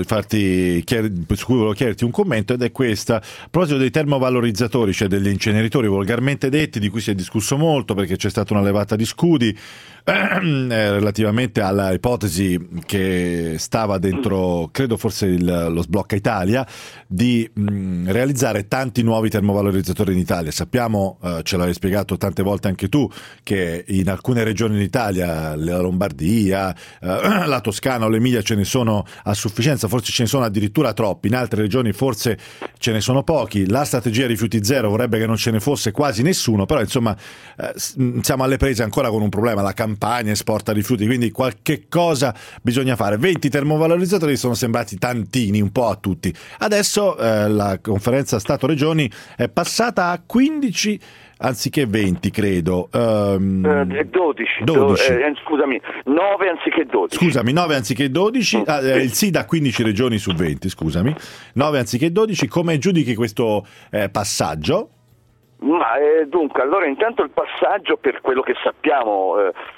su cui volevo chiederti un commento, ed è questa, a proposito dei termovalorizzatori, cioè degli inceneritori volgarmente detti, di cui si è discusso molto perché c'è stata una levata di scudi relativamente alla ipotesi che stava dentro, credo forse lo Sblocca Italia, di realizzare tanti nuovi termovalorizzatori in Italia. Sappiamo, ce l'avevi spiegato tante volte anche tu, che in alcune regioni d'Italia, la Lombardia, la Toscana o l'Emilia, ce ne sono a sufficienza, forse ce ne sono addirittura troppi, in altre regioni forse ce ne sono pochi. La strategia rifiuti zero vorrebbe che non ce ne fosse quasi nessuno, però insomma siamo alle prese ancora con un problema, la Campania esporta rifiuti, quindi qualche cosa bisogna fare. 20 termovalorizzatori sono sembrati tantini un po' a tutti. Adesso la conferenza Stato-Regioni è passata a 15 anziché 20, credo. 12. Scusami, 9 anziché 12. Scusami, 9 anziché 12. Il sì da 15 regioni su 20, scusami. 9 anziché 12. Come giudichi questo passaggio? Ma dunque, allora intanto il passaggio, per quello che sappiamo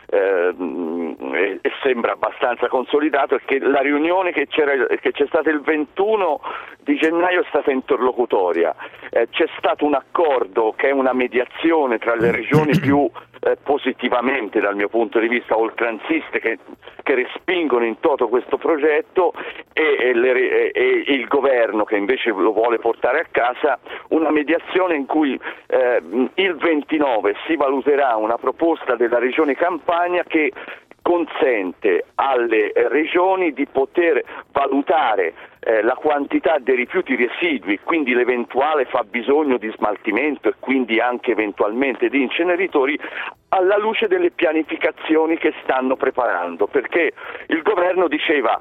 e sembra abbastanza consolidato, è che la riunione che c'è stata il 21 di gennaio è stata interlocutoria. C'è stato un accordo che è una mediazione tra le regioni più positivamente dal mio punto di vista oltranziste che respingono in toto questo progetto e il governo che invece lo vuole portare a casa, una mediazione in cui il 29 si valuterà una proposta della Regione Campania che consente alle regioni di poter valutare la quantità dei rifiuti residui, quindi l'eventuale fabbisogno di smaltimento e quindi anche eventualmente di inceneritori, alla luce delle pianificazioni che stanno preparando, perché il governo diceva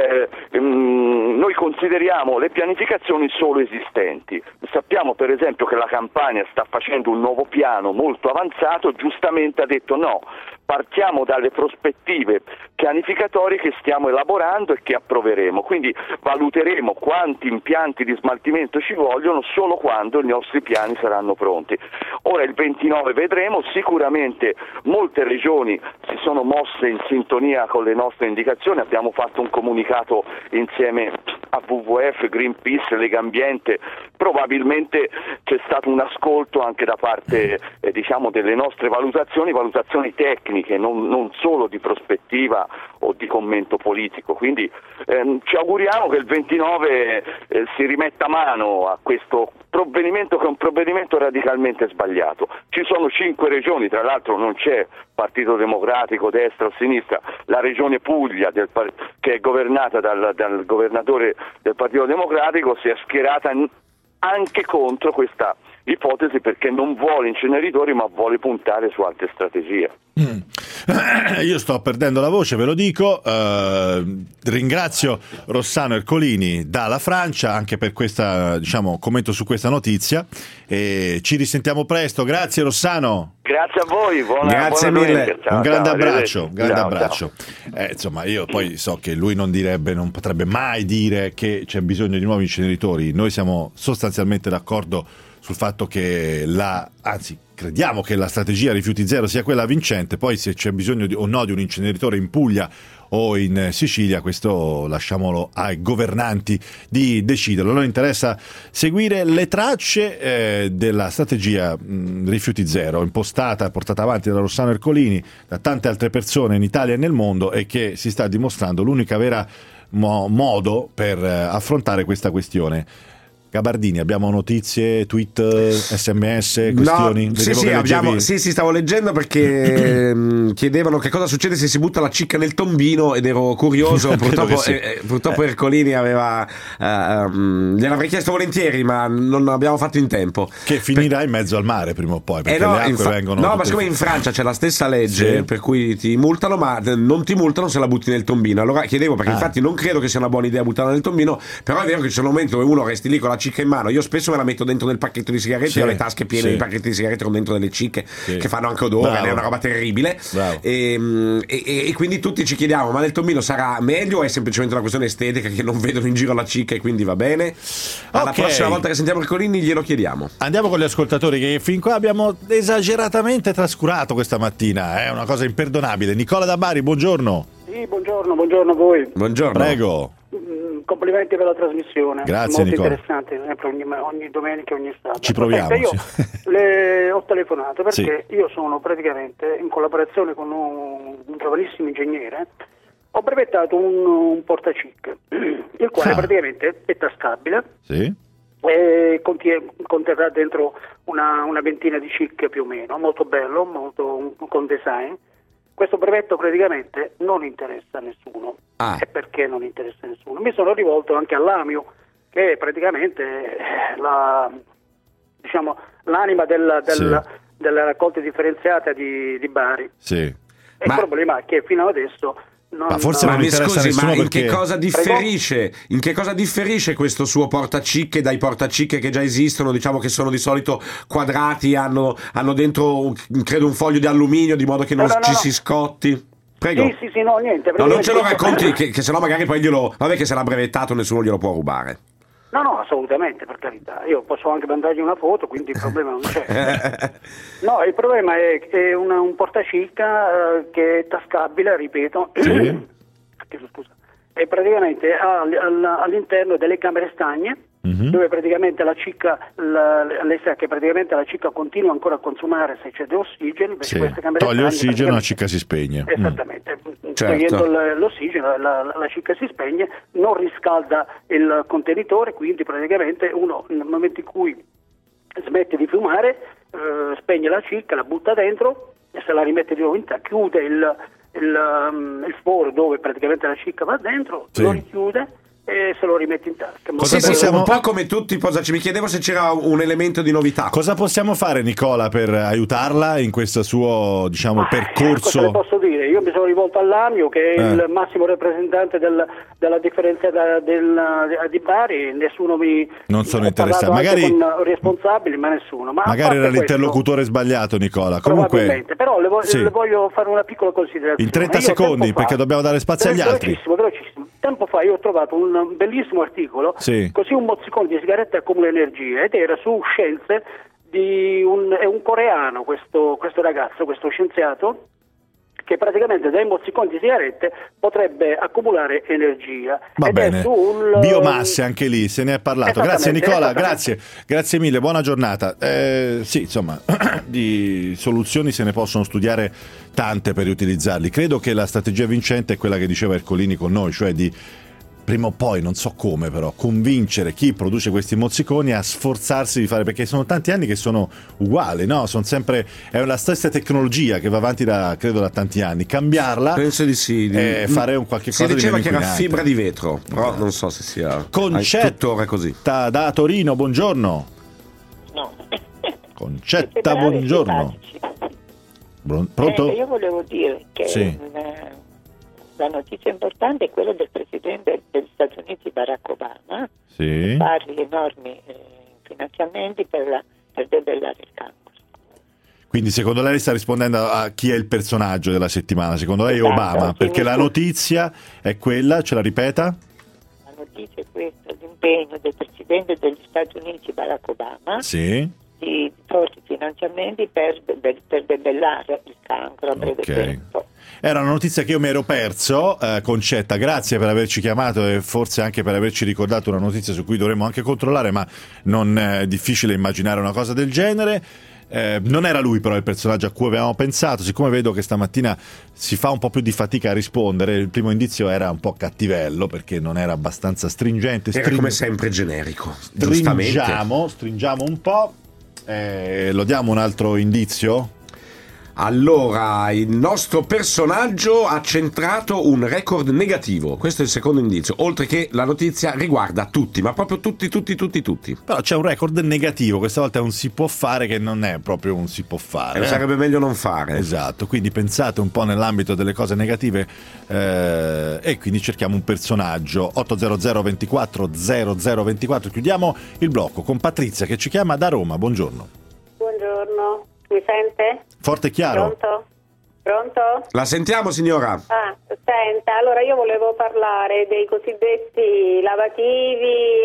noi consideriamo le pianificazioni solo esistenti. Sappiamo per esempio che la Campania sta facendo un nuovo piano molto avanzato, giustamente ha detto no, partiamo dalle prospettive pianificatorie che stiamo elaborando e che approveremo, quindi valuteremo quanti impianti di smaltimento ci vogliono solo quando i nostri piani saranno pronti. Ora il 29 vedremo, sicuramente molte regioni si sono mosse in sintonia con le nostre indicazioni, abbiamo fatto un comunicato insieme a WWF, Greenpeace, Legambiente, probabilmente c'è stato un ascolto anche da parte delle nostre valutazioni tecniche, non solo di prospettiva o di commento politico, quindi ci auguriamo che il 29 si rimetta mano a questo provvedimento che è un provvedimento radicalmente sbagliato. Ci sono 5 regioni, tra l'altro non c'è Partito Democratico, destra o sinistra, la regione Puglia che è governata dal governatore del Partito Democratico si è schierata anche contro questa ipotesi perché non vuole inceneritori ma vuole puntare su altre strategie. Io sto perdendo la voce, ve lo dico. Ringrazio Rossano Ercolini dalla Francia anche per questa, commento su questa notizia e ci risentiamo presto. Grazie Rossano. Grazie a voi, grazie buona mille. Ciao, un grande ciao, abbraccio. Insomma, io poi so che lui non potrebbe mai dire che c'è bisogno di nuovi inceneritori. Noi siamo sostanzialmente d'accordo sul fatto che crediamo che la strategia rifiuti zero sia quella vincente, poi se c'è bisogno o no di un inceneritore in Puglia o in Sicilia, questo lasciamolo ai governanti di deciderlo. A noi interessa seguire le tracce della strategia rifiuti zero, impostata e portata avanti da Rossano Ercolini, da tante altre persone in Italia e nel mondo, e che si sta dimostrando l'unica vera modo per affrontare questa questione. Gabardini, abbiamo notizie, tweet, sms, questioni? No, sì, stavo leggendo perché chiedevano che cosa succede se si butta la cicca nel tombino ed ero curioso. Purtroppo Ercolini aveva gliel'avrei chiesto volentieri ma non abbiamo fatto in tempo. Che finirà in mezzo al mare prima o poi, perché le acque vengono... No, ma siccome in Francia c'è la stessa legge per cui ti multano, ma non ti multano se la butti nel tombino. Allora chiedevo, perché infatti non credo che sia una buona idea buttarla nel tombino, però è vero che c'è un momento dove uno resti lì con la cicca in mano. Io spesso me la metto dentro nel pacchetto di sigarette, ho le tasche piene di pacchetti di sigarette con dentro delle cicche che fanno anche odore, è una roba terribile. E quindi tutti ci chiediamo, ma nel tombino sarà meglio o è semplicemente una questione estetica che non vedono in giro la cicca e quindi va bene? La prossima volta che sentiamo Ercolini glielo chiediamo. Andiamo con gli ascoltatori che fin qua abbiamo esageratamente trascurato questa mattina, è una cosa imperdonabile. Nicola da Bari, buongiorno. Sì, buongiorno a voi. Buongiorno. Prego. Complimenti per la trasmissione. Grazie, molto Nicola. Interessante, sempre ogni domenica, ogni sabato. Ci proviamo. Io le ho telefonato perché io sono praticamente in collaborazione con un giovanissimo ingegnere, ho brevettato un portacic, il quale praticamente è tascabile. Sì. E conterrà dentro una ventina di cic più o meno, molto bello, molto con design. Questo brevetto praticamente non interessa a nessuno. E perché non interessa a nessuno? Mi sono rivolto anche all'AMIU, che è praticamente l'anima della raccolta differenziata di Bari. Sì. E il problema è che fino adesso ma forse non interessa a nessuno, in che cosa differisce? In che cosa differisce questo suo portacicche dai portacicche che già esistono, diciamo che sono di solito quadrati, hanno dentro credo un foglio di alluminio di modo che non si scotti? Prego. Sì, no, niente. No, non ce lo racconti che sennò magari poi vabbè che se l'ha brevettato nessuno glielo può rubare. No, assolutamente, per carità. Io posso anche mandargli una foto, quindi il problema non c'è. No, il problema è un portacicca che è tascabile, ripeto, scusa, e praticamente ha all'interno delle camere stagne dove praticamente la cicca, lei sa che praticamente la cicca continua ancora a consumare se c'è dell'ossigeno, invece queste camere toglie ossigeno, la cicca si spegne. Esattamente, togliendo l'ossigeno la cicca si spegne, non riscalda il contenitore, quindi praticamente uno nel momento in cui smette di fumare spegne la cicca, la butta dentro e se la rimette di nuovo chiude il foro dove praticamente la cicca va dentro, lo richiude e se lo rimetti in tasca. Un po' come tutti, mi chiedevo se c'era un elemento di novità. Cosa possiamo fare, Nicola, per aiutarla in questo suo, percorso? Cosa le posso dire? Io mi sono rivolto all'AMIO, che è il massimo rappresentante della differenziata di Bari, nessuno non sono interessato, magari con responsabili, ma nessuno. Magari era l'interlocutore sbagliato, Nicola. Comunque, però le voglio fare una piccola considerazione. In 30 secondi, perché dobbiamo dare spazio agli altri. Velocissimo. Tempo fa io ho trovato un bellissimo articolo, così un mozzicone di sigaretta accumula energia, ed era su scienze è un coreano questo ragazzo, questo scienziato, che praticamente dai mozziconi di sigarette potrebbe accumulare energia. Va bene, biomasse anche lì, se ne è parlato. Grazie Nicola, grazie mille, buona giornata. Sì, insomma, di soluzioni se ne possono studiare tante per riutilizzarli. Credo che la strategia vincente è quella che diceva Ercolini con noi, cioè di prima o poi, non so come però, convincere chi produce questi mozziconi a sforzarsi di fare, perché sono tanti anni che sono uguali, no? Sono sempre, è la stessa tecnologia che va avanti credo da tanti anni, cambiarla, penso di sì, fare un qualche cosa si diceva di che era fibra di vetro, però non so se sia tuttora così. Da Torino, buongiorno. No. Concetta, buongiorno. Pronto? Io volevo dire che la notizia importante è quella del presidente degli Stati Uniti Barack Obama, che parli enormi finanziamenti per debellare il cancro. Quindi secondo lei sta rispondendo a chi è il personaggio della settimana? Secondo lei è Obama? Perché la notizia è quella, ce la ripeta? La notizia è questa, l'impegno del presidente degli Stati Uniti Barack Obama di forti finanziamenti per debellare il cancro a breve tempo. Era una notizia che io mi ero perso, Concetta, grazie per averci chiamato e forse anche per averci ricordato una notizia su cui dovremmo anche controllare, ma non è difficile immaginare una cosa del genere. Non era lui però il personaggio a cui avevamo pensato, siccome vedo che stamattina si fa un po' più di fatica a rispondere. Il primo indizio era un po' cattivello perché non era abbastanza stringente, era come sempre generico. Stringiamo un po', lo diamo un altro indizio. Allora, il nostro personaggio ha centrato un record negativo. Questo è il secondo indizio. Oltre che la notizia riguarda tutti, ma proprio tutti. Però c'è un record negativo. Questa volta è un si può fare che non è proprio un si può fare. Sarebbe meglio non fare. Esatto, quindi pensate un po' nell'ambito delle cose negative e quindi cerchiamo un personaggio. 800 24 0024. Chiudiamo il blocco con Patrizia che ci chiama da Roma. Buongiorno. Buongiorno. Mi sente? Forte e chiaro. Pronto? La sentiamo, signora. Senta, allora io volevo parlare dei cosiddetti lavativi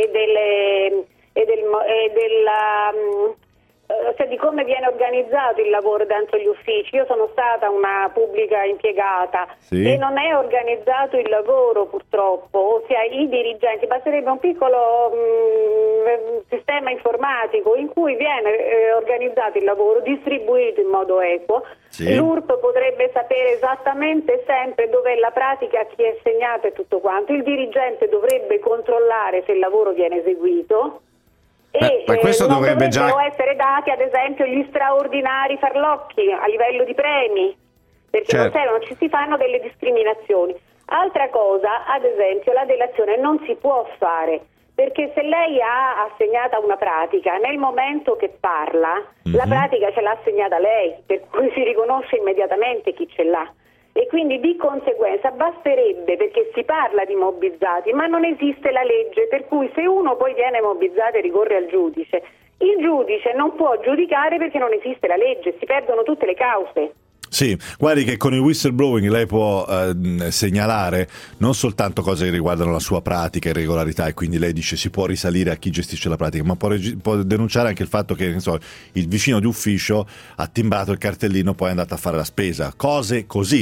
di come viene organizzato il lavoro dentro gli uffici. Io sono stata una pubblica impiegata e non è organizzato il lavoro, purtroppo, ossia i dirigenti, basterebbe un piccolo sistema informatico in cui viene organizzato il lavoro, distribuito in modo equo. L'URP potrebbe sapere esattamente sempre dov'è la pratica, a chi è assegnata e tutto quanto. Il dirigente dovrebbe controllare se il lavoro viene eseguito. Questo non dovrebbe essere dati, ad esempio, gli straordinari farlocchi a livello di premi, perché non si fanno delle discriminazioni. Altra cosa, ad esempio, la delazione non si può fare, perché se lei ha assegnata una pratica, nel momento che parla, la pratica ce l'ha assegnata lei, per cui si riconosce immediatamente chi ce l'ha. E quindi di conseguenza basterebbe, perché si parla di mobbizzati, ma non esiste la legge, per cui se uno poi viene mobbizzato e ricorre al giudice, il giudice non può giudicare perché non esiste la legge, si perdono tutte le cause. Sì, guardi che con il whistleblowing lei può segnalare non soltanto cose che riguardano la sua pratica e regolarità, e quindi lei dice si può risalire a chi gestisce la pratica, ma può denunciare anche il fatto che il vicino di ufficio ha timbrato il cartellino, poi è andato a fare la spesa, cose così.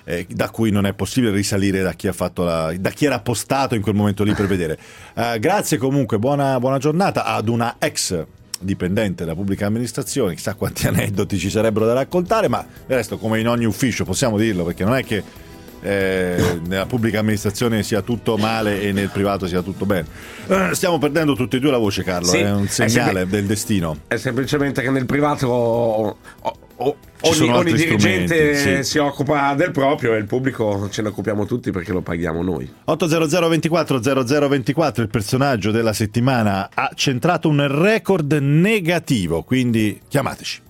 da cui non è possibile risalire da chi era postato in quel momento lì per vedere. Grazie comunque, buona giornata ad una ex dipendente della pubblica amministrazione, chissà quanti aneddoti ci sarebbero da raccontare, ma del resto come in ogni ufficio possiamo dirlo, perché non è che nella pubblica amministrazione sia tutto male e nel privato sia tutto bene. Stiamo perdendo tutti e due la voce, Carlo, sì, è un segnale del destino. È semplicemente che nel privato ogni dirigente si occupa del proprio, e il pubblico ce ne occupiamo tutti perché lo paghiamo noi. 800 24 0024, il personaggio della settimana ha centrato un record negativo, quindi chiamateci.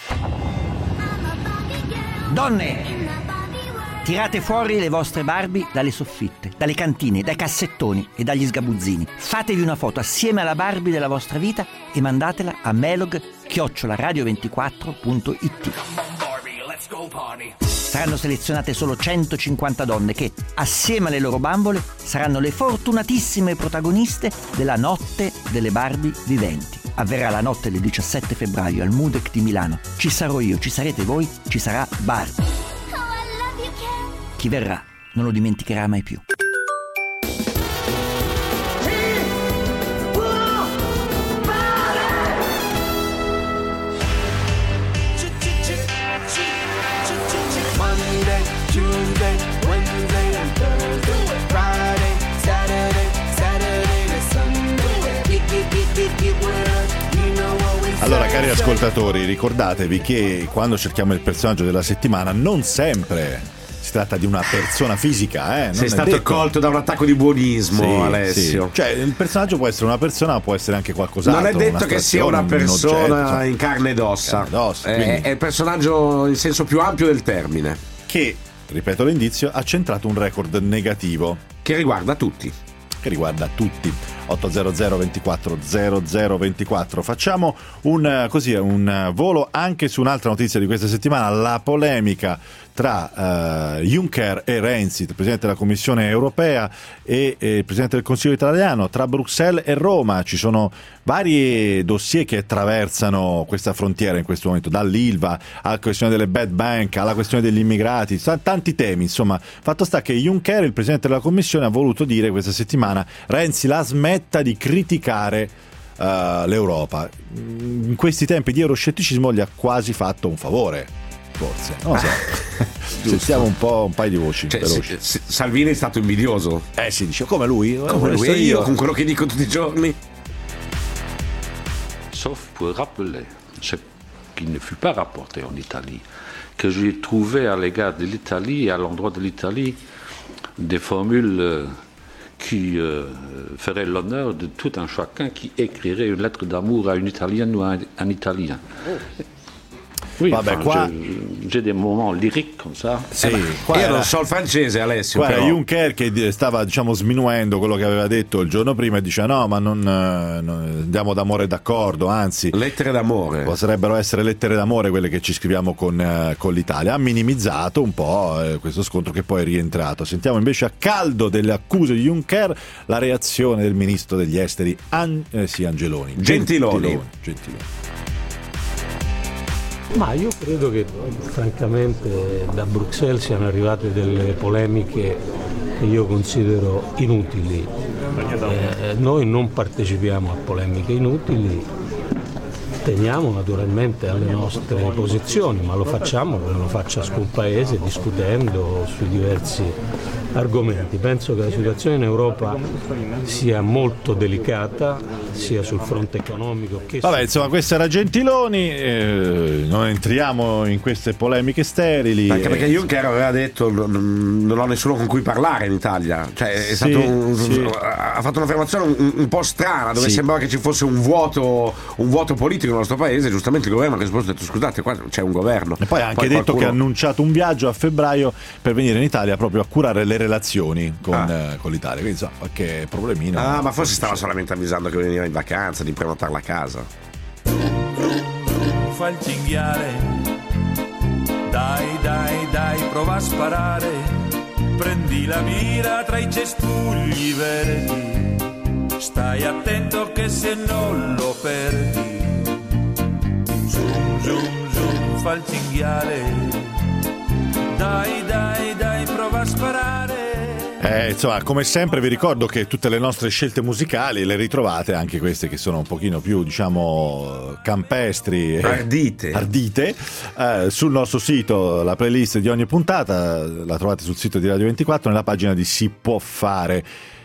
Donne, tirate fuori le vostre Barbie dalle soffitte, dalle cantine, dai cassettoni e dagli sgabuzzini. Fatevi una foto assieme alla Barbie della vostra vita e mandatela a melog@radio24.it. Saranno selezionate solo 150 donne che, assieme alle loro bambole, saranno le fortunatissime protagoniste della Notte delle Barbie Viventi. Avverrà la notte del 17 febbraio al Mudec di Milano. Ci sarò io, ci sarete voi, ci sarà Barbie. Chi verrà non lo dimenticherà mai più. Monday, Tuesday, Wednesday and Thursday, Friday, Saturday, Saturday to Sunday. Allora, cari ascoltatori, ricordatevi che quando cerchiamo il personaggio della settimana non sempre si tratta di una persona fisica, sei stato colto da un attacco di buonismo, sì, Alessio. Sì. Cioè, il personaggio può essere una persona, ma può essere anche qualcos'altro. Non è detto che sia una persona in carne ed ossa. È il personaggio in senso più ampio del termine. Che, ripeto l'indizio, ha centrato un record negativo. Che riguarda tutti. 800 24 0024. Facciamo un volo anche su un'altra notizia di questa settimana, la polemica tra Juncker e Renzi, il Presidente della Commissione Europea e il Presidente del Consiglio italiano, tra Bruxelles e Roma. Ci sono vari dossier che attraversano questa frontiera in questo momento, dall'Ilva alla questione delle bad bank, alla questione degli immigrati, tanti temi, insomma. Fatto sta che Juncker, il Presidente della Commissione, ha voluto dire questa settimana: Renzi, la smetta di criticare l'Europa. In questi tempi di euroscetticismo gli ha quasi fatto un favore, forse, non lo so. Sentiamo un paio di voci, Salvini è stato invidioso. Si dice come lui, io con quello che dico tutti i giorni. Sauf pour rappeler ce qui ne fut pas rapporté en Italie, que j'ai trouvé à l'égard de l'Italie et à l'endroit de l'Italie des formules qui ferait l'honneur de tout un chacun qui écrirait une lettre d'amour à une Italienne ou à un Italien. Oui, qua j'ai des moments lyriques comme ça. Sì, io non so il francese, Alessio. Qua era Juncker che stava, sminuendo quello che aveva detto il giorno prima e dice: no, ma non andiamo d'amore d'accordo, anzi, lettere d'amore. Potrebbero essere lettere d'amore quelle che ci scriviamo con l'Italia. Ha minimizzato un po' questo scontro, che poi è rientrato. Sentiamo invece, a caldo delle accuse di Juncker, la reazione del ministro degli esteri Gentiloni. Ma io credo che francamente da Bruxelles siano arrivate delle polemiche che io considero inutili. Noi non partecipiamo a polemiche inutili, teniamo naturalmente alle nostre posizioni, ma lo facciamo come lo fa ciascun paese, discutendo sui diversi argomenti. Penso che la situazione in Europa sia molto delicata, sia sul fronte economico che insomma, questo era Gentiloni. Non entriamo in queste polemiche sterili, anche perché Juncker aveva detto: non ho nessuno con cui parlare in Italia. Cioè ha fatto un'affermazione un po' strana, dove sembrava che ci fosse un vuoto politico nel nostro paese. Giustamente il governo ha risposto e detto: scusate, qua c'è un governo. E poi ha anche detto che ha annunciato un viaggio a febbraio per venire in Italia proprio a curare le relazioni con l'Italia. Quindi insomma, qualche problemino. Ma forse stava solamente avvisando che veniva in vacanza, di prenotare la casa. Fa il cinghiale, dai, prova a sparare, prendi la mira tra i cespugli verdi, stai attento che se non lo perdi. Zoom, fa il cinghiale, dai, sparare. Insomma, come sempre vi ricordo che tutte le nostre scelte musicali le ritrovate, anche queste che sono un pochino più, diciamo, campestri, ardite, sul nostro sito. La playlist di ogni puntata la trovate sul sito di Radio 24 nella pagina di Si può fare.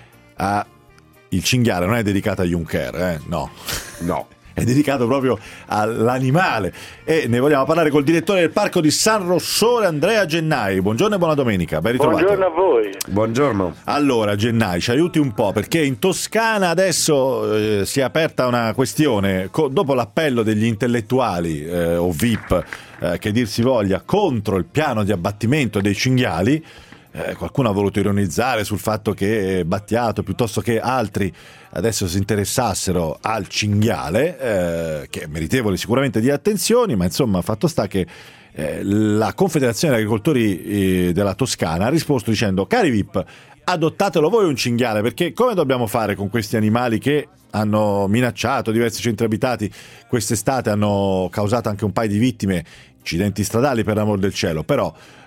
Il cinghiale non è dedicato a Juncker, no. È dedicato proprio all'animale, e ne vogliamo parlare col direttore del parco di San Rossore, Andrea Gennai. Buongiorno e buona domenica, ben ritrovato. Buongiorno a voi. Buongiorno. Allora Gennai, ci aiuti un po', perché in Toscana adesso si è aperta una questione, dopo l'appello degli intellettuali o VIP, che dir si voglia, contro il piano di abbattimento dei cinghiali. Qualcuno ha voluto ironizzare sul fatto che Battiato piuttosto che altri adesso si interessassero al cinghiale, che è meritevole sicuramente di attenzioni, ma insomma fatto sta che la Confederazione degli Agricoltori della Toscana ha risposto dicendo: cari VIP, adottatelo voi un cinghiale, perché come dobbiamo fare con questi animali che hanno minacciato diversi centri abitati quest'estate, hanno causato anche un paio di vittime, incidenti stradali per l'amor del cielo, però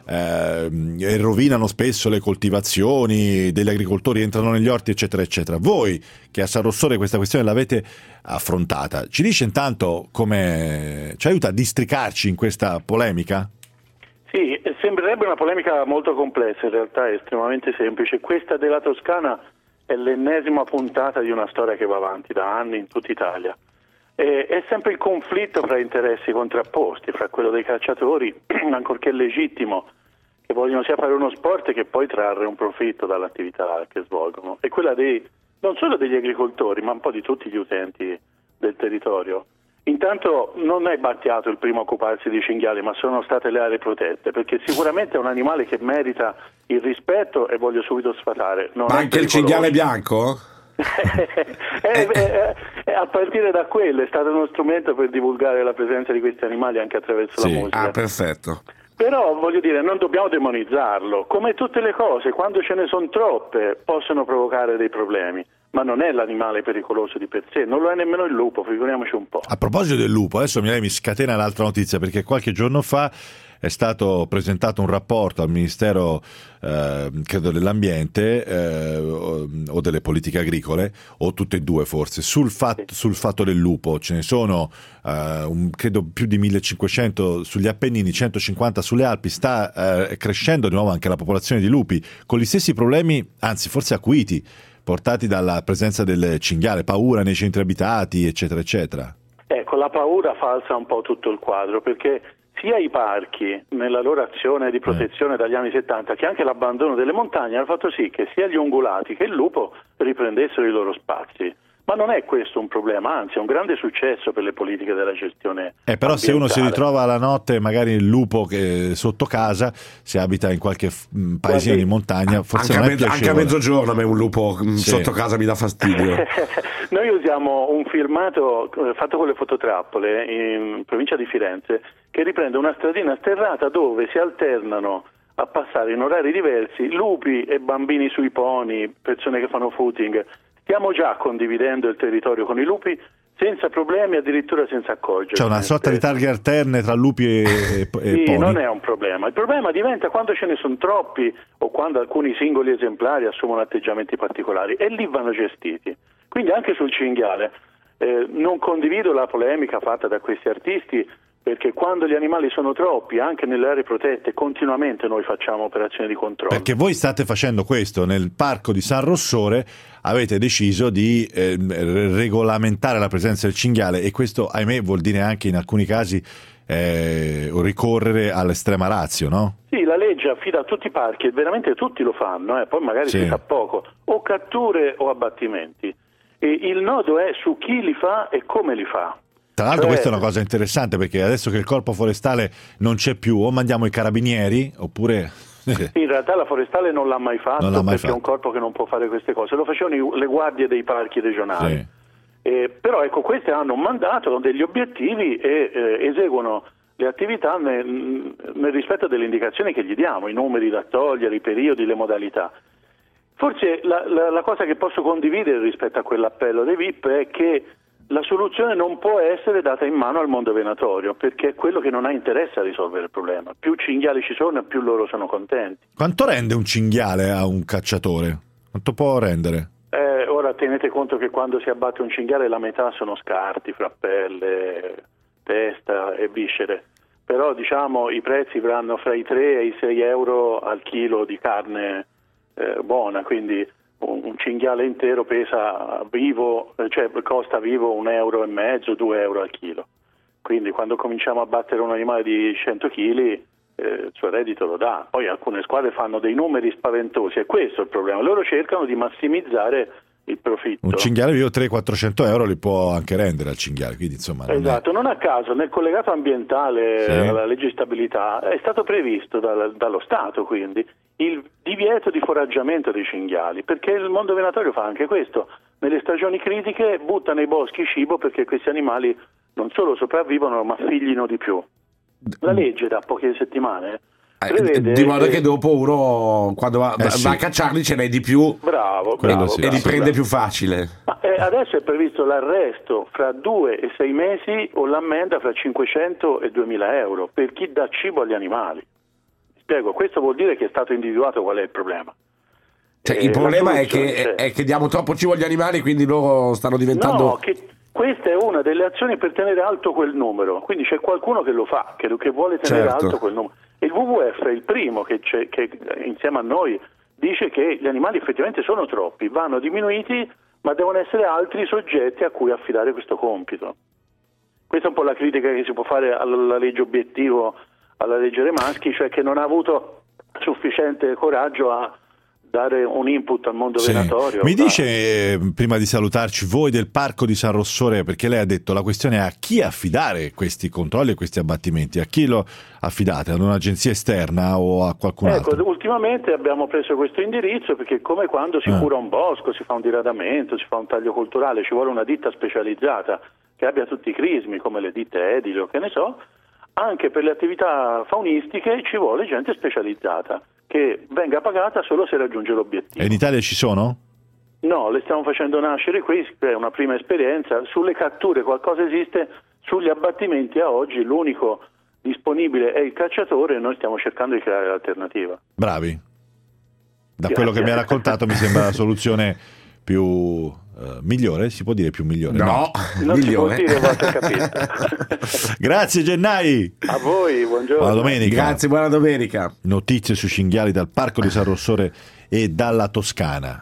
rovinano spesso le coltivazioni degli agricoltori, entrano negli orti eccetera eccetera. Voi che a San Rossore questa questione l'avete affrontata, ci dice intanto come ci aiuta a districarci in questa polemica? Sì, sembrerebbe una polemica molto complessa, in realtà è estremamente semplice. Questa della Toscana è l'ennesima puntata di una storia che va avanti da anni in tutta Italia. È sempre il conflitto fra interessi contrapposti, fra quello dei cacciatori, ancorché legittimo, che vogliono sia fare uno sport che poi trarre un profitto dall'attività che svolgono, e quella non solo degli agricoltori, ma un po' di tutti gli utenti del territorio. Intanto non è Battiato il primo a occuparsi di cinghiali, ma sono state le aree protette, perché sicuramente è un animale che merita il rispetto, e voglio subito sfatare. Ma anche il cinghiale bianco? A partire da quello è stato uno strumento per divulgare la presenza di questi animali anche attraverso la musica. Ah, perfetto. Però voglio dire, non dobbiamo demonizzarlo. Come tutte le cose, quando ce ne sono troppe possono provocare dei problemi, ma non è l'animale pericoloso di per sé, non lo è nemmeno il lupo, figuriamoci un po'. A proposito del lupo, adesso lei mi scatena l'altra notizia, perché qualche giorno fa è stato presentato un rapporto al Ministero credo dell'Ambiente o delle politiche agricole, o tutte e due forse, sul fatto del lupo. Ce ne sono credo più di 1500 sugli Appennini, 150 sulle Alpi. Sta crescendo di nuovo anche la popolazione di lupi, con gli stessi problemi, anzi forse acuiti, portati dalla presenza del cinghiale, paura nei centri abitati eccetera eccetera. Ecco, la paura falsa un po' tutto il quadro, perché sia i parchi nella loro azione di protezione dagli anni 70 che anche l'abbandono delle montagne hanno fatto sì che sia gli ungulati che il lupo riprendessero i loro spazi. Ma non è questo un problema, anzi è un grande successo per le politiche della gestione però ambientale. Se uno si ritrova la notte magari il lupo che sotto casa, se abita in qualche paesino di montagna, forse non è piacevole. Anche a mezzogiorno a me un lupo sotto casa mi dà fastidio. Noi usiamo un filmato fatto con le fototrappole in provincia di Firenze, che riprende una stradina sterrata dove si alternano a passare in orari diversi lupi e bambini sui poni, persone che fanno footing. Stiamo già condividendo il territorio con i lupi senza problemi, addirittura senza accorgersi. C'è una sorta di targhe alterne tra lupi e sì, poni. Non è un problema. Il problema diventa quando ce ne sono troppi o quando alcuni singoli esemplari assumono atteggiamenti particolari, e lì vanno gestiti. Quindi anche sul cinghiale non condivido la polemica fatta da questi artisti, perché quando gli animali sono troppi, anche nelle aree protette, continuamente noi facciamo operazioni di controllo. Perché voi state facendo questo nel parco di San Rossore, avete deciso di regolamentare la presenza del cinghiale, e questo, ahimè, vuol dire anche in alcuni casi ricorrere all'estrema ratio, no? Sì, la legge affida a tutti i parchi, e veramente tutti lo fanno, poi magari si sa poco, o catture o abbattimenti. E il nodo è su chi li fa e come li fa. Tra l'altro questa è una cosa interessante, perché adesso che il corpo forestale non c'è più, o mandiamo i carabinieri oppure... In realtà la forestale non l'ha mai fatto, perché è un corpo che non può fare queste cose, lo facevano le guardie dei parchi regionali. Però ecco, queste hanno un mandato, hanno degli obiettivi e eseguono le attività nel rispetto delle indicazioni che gli diamo, i numeri da togliere, i periodi, le modalità. Forse la cosa che posso condividere rispetto a quell'appello dei VIP è che la soluzione non può essere data in mano al mondo venatorio, perché è quello che non ha interesse a risolvere il problema. Più cinghiali ci sono, più loro sono contenti. Quanto rende un cinghiale a un cacciatore? Quanto può rendere? Ora tenete conto che quando si abbatte un cinghiale la metà sono scarti, fra pelle, testa e viscere. Però diciamo i prezzi vanno fra i 3 e i 6 euro al chilo di carne buona, quindi un cinghiale intero pesa vivo, cioè costa vivo 1,5 euro, 2 euro al chilo. Quindi quando cominciamo a battere un animale di 100 kg il suo reddito lo dà. Poi alcune squadre fanno dei numeri spaventosi, e questo è il problema. Loro cercano di massimizzare il profitto. Un cinghiale vivo 300-400 euro li può anche rendere al cinghiale, quindi insomma esatto, non a caso nel collegato ambientale alla legge di stabilità è stato previsto dallo Stato quindi il divieto di foraggiamento dei cinghiali, perché il mondo venatorio fa anche questo: nelle stagioni critiche butta nei boschi cibo perché questi animali non solo sopravvivono ma figlino di più. La legge da poche settimane prevede, di modo che dopo uno quando va a cacciarli ce n'è di più, bravo, e li prende più facile. Adesso è previsto l'arresto fra 2 e 6 mesi o l'ammenda fra 500 e 2000 euro per chi dà cibo agli animali. Spiego, questo vuol dire che è stato individuato qual è il problema. Cioè, il problema è che diamo troppo cibo agli animali, quindi loro stanno diventando... No, che questa è una delle azioni per tenere alto quel numero, quindi c'è qualcuno che lo fa, che vuole tenere alto quel numero. Il WWF è il primo che insieme a noi dice che gli animali effettivamente sono troppi, vanno diminuiti, ma devono essere altri soggetti a cui affidare questo compito. Questa è un po' la critica che si può fare alla legge obiettivo, alla legge Remaschi, cioè che non ha avuto sufficiente coraggio a dare un input al mondo venatorio. Mi dice, prima di salutarci, voi del Parco di San Rossore, perché lei ha detto la questione è a chi affidare questi controlli e questi abbattimenti, a chi lo affidate? Ad un'agenzia esterna o a qualcun altro? Ultimamente abbiamo preso questo indirizzo perché come quando si cura un bosco, si fa un diradamento, si fa un taglio culturale, ci vuole una ditta specializzata che abbia tutti i crismi come le ditte edili o che ne so. Anche per le attività faunistiche ci vuole gente specializzata che venga pagata solo se raggiunge l'obiettivo. E in Italia ci sono? No, le stiamo facendo nascere qui, è una prima esperienza. Sulle catture qualcosa esiste, sugli abbattimenti a oggi l'unico disponibile è il cacciatore e noi stiamo cercando di creare l'alternativa. Bravi. Da quello che mi ha raccontato mi sembra la soluzione più migliore, si può dire più migliore? No, non migliore. Si può dire, vostra capita. Grazie Gennai. A voi, buongiorno. Buona domenica. Grazie, buona domenica. Notizie sui cinghiali dal Parco di San Rossore e dalla Toscana.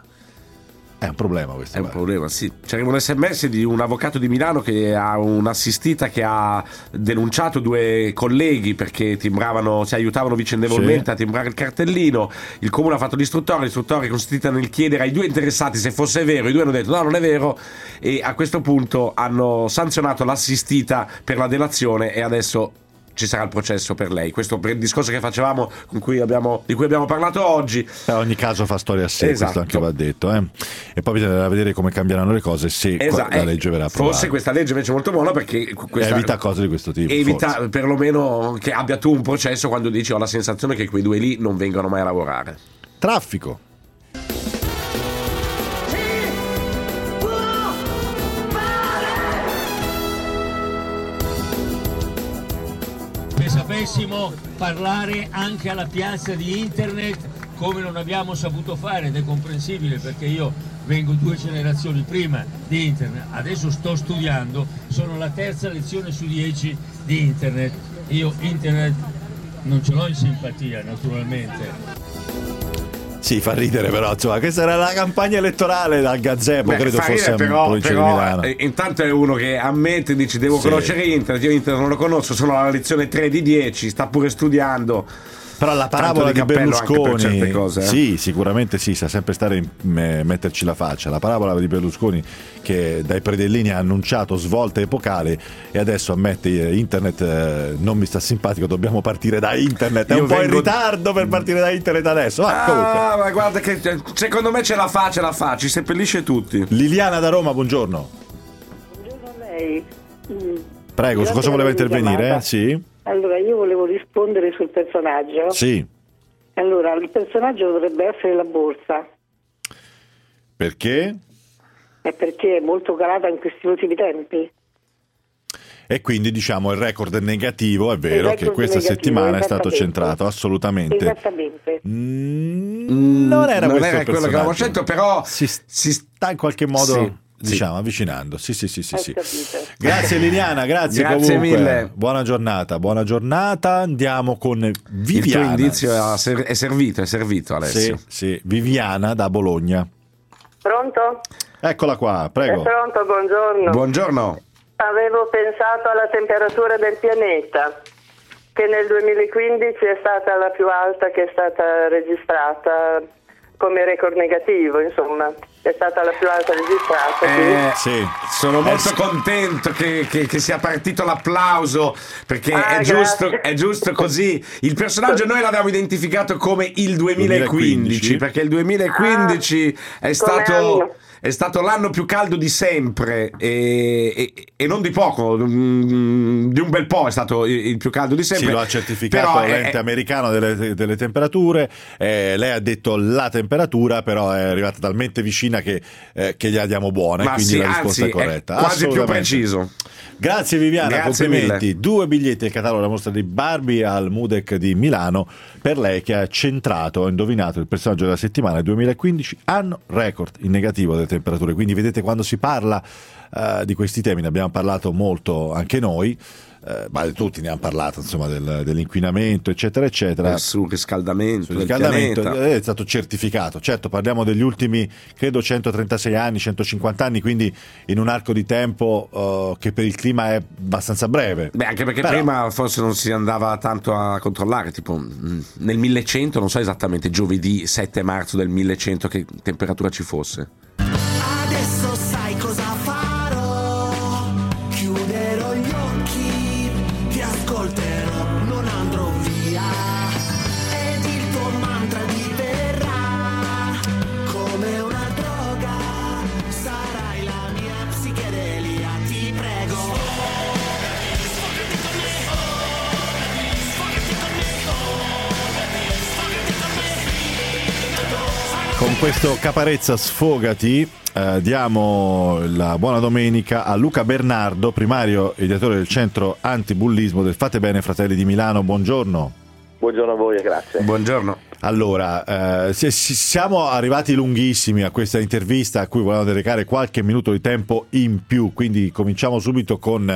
È un problema questo. È un problema, sì. C'era un SMS di un avvocato di Milano che ha un'assistita che ha denunciato 2 colleghi perché timbravano, si aiutavano vicendevolmente a timbrare il cartellino. Il comune ha fatto l'istruttore consistita nel chiedere ai 2 interessati se fosse vero. I 2 hanno detto no, non è vero, e a questo punto hanno sanzionato l'assistita per la delazione e adesso ci sarà il processo per lei. Questo per il discorso che facevamo di cui abbiamo parlato oggi. Ogni caso fa storia a sé, questo anche va detto, e poi bisognerà vedere come cambieranno le cose se la legge verrà approvata. Forse questa legge invece è molto buona perché evita cose di questo tipo, evita perlomeno che abbia tu un processo quando dici ho la sensazione che quei 2 lì non vengano mai a lavorare. Traffico. Sapessimo parlare anche alla piazza di internet come non abbiamo saputo fare, ed è comprensibile perché io vengo 2 generazioni prima di internet, adesso sto studiando, sono la 3ª lezione su 10 di internet. Io internet non ce l'ho in simpatia naturalmente. Sì, fa ridere, però insomma questa era la campagna elettorale dal gazebo, credo fosse in provincia di Milano. Intanto è uno che ammette e dice devo conoscere internet, io internet non lo conosco, sono alla lezione 3 di 10, sta pure studiando. Però la parabola di Berlusconi, cose, sì, sicuramente sì, sa sempre stare metterci la faccia. La parabola di Berlusconi che dai predellini ha annunciato svolte epocali e adesso ammette internet non mi sta simpatico, dobbiamo partire da internet. È un po' in ritardo per partire da internet adesso. Ma guarda che secondo me ce la fa, ci seppellisce tutti. Liliana da Roma, buongiorno. Buongiorno a lei. Prego, su cosa voleva intervenire? Sì. Allora, io volevo rispondere sul personaggio. Sì. Allora, il personaggio dovrebbe essere la borsa. Perché? è perché è molto calata in questi ultimi tempi. E quindi diciamo il record è negativo, è vero che questa settimana è stato centrato, assolutamente. Esattamente. Non era quello che avevamo scelto, però si sta in qualche modo diciamo avvicinando. Sì. Grazie Liliana, grazie comunque. Mille. Buona giornata. Andiamo con Viviana. Il tuo indizio è servito Alessio. Sì, Viviana da Bologna. Pronto? Eccola qua, prego. È pronto, buongiorno. Buongiorno. Avevo pensato alla temperatura del pianeta, che nel 2015 è stata la più alta che è stata registrata come record negativo, insomma, è stata la più alta registrata. Sono molto contento che sia partito l'applauso, perché è giusto così. Il personaggio noi l'abbiamo identificato come il 2015. Perché il 2015 è stato l'anno più caldo di sempre e non di poco, di un bel po' è stato il più caldo di sempre. Sì, lo ha certificato l'ente americano delle temperature. Lei ha detto la temperatura, però è arrivata talmente vicina che gliela diamo buona, e quindi la risposta è corretta. È quasi più preciso. Grazie Viviana, Grazie complimenti. Mille. 2 biglietti al catalogo della mostra di Barbie al MUDEC di Milano per lei che ha indovinato il personaggio della settimana. 2015, anno record in negativo delle temperature, quindi vedete, quando si parla di questi temi, ne abbiamo parlato molto anche noi, ma tutti ne hanno parlato, insomma, dell'inquinamento eccetera eccetera, sul riscaldamento è stato certificato. Certo, parliamo degli ultimi credo 136 anni, 150 anni, quindi in un arco di tempo che per il clima è abbastanza breve. Anche perché prima forse non si andava tanto a controllare, tipo nel 1100, non so esattamente, giovedì 7 marzo del 1100 che temperatura ci fosse. Adesso sai cosa farò, chiuderò gli occhi, ti ascolterò, non andrò via, ed il tuo mantra diverrà come una droga, sarai la mia psichedelia, ti prego. Sfogati con me, sfogati con me. Con questo Caparezza Sfogati diamo la buona domenica a Luca Bernardo, primario e direttore del centro antibullismo del Fate Bene Fratelli di Milano. Buongiorno. Buongiorno a voi e grazie. Buongiorno. Allora, siamo arrivati lunghissimi a questa intervista a cui volevamo dedicare qualche minuto di tempo in più, quindi cominciamo subito con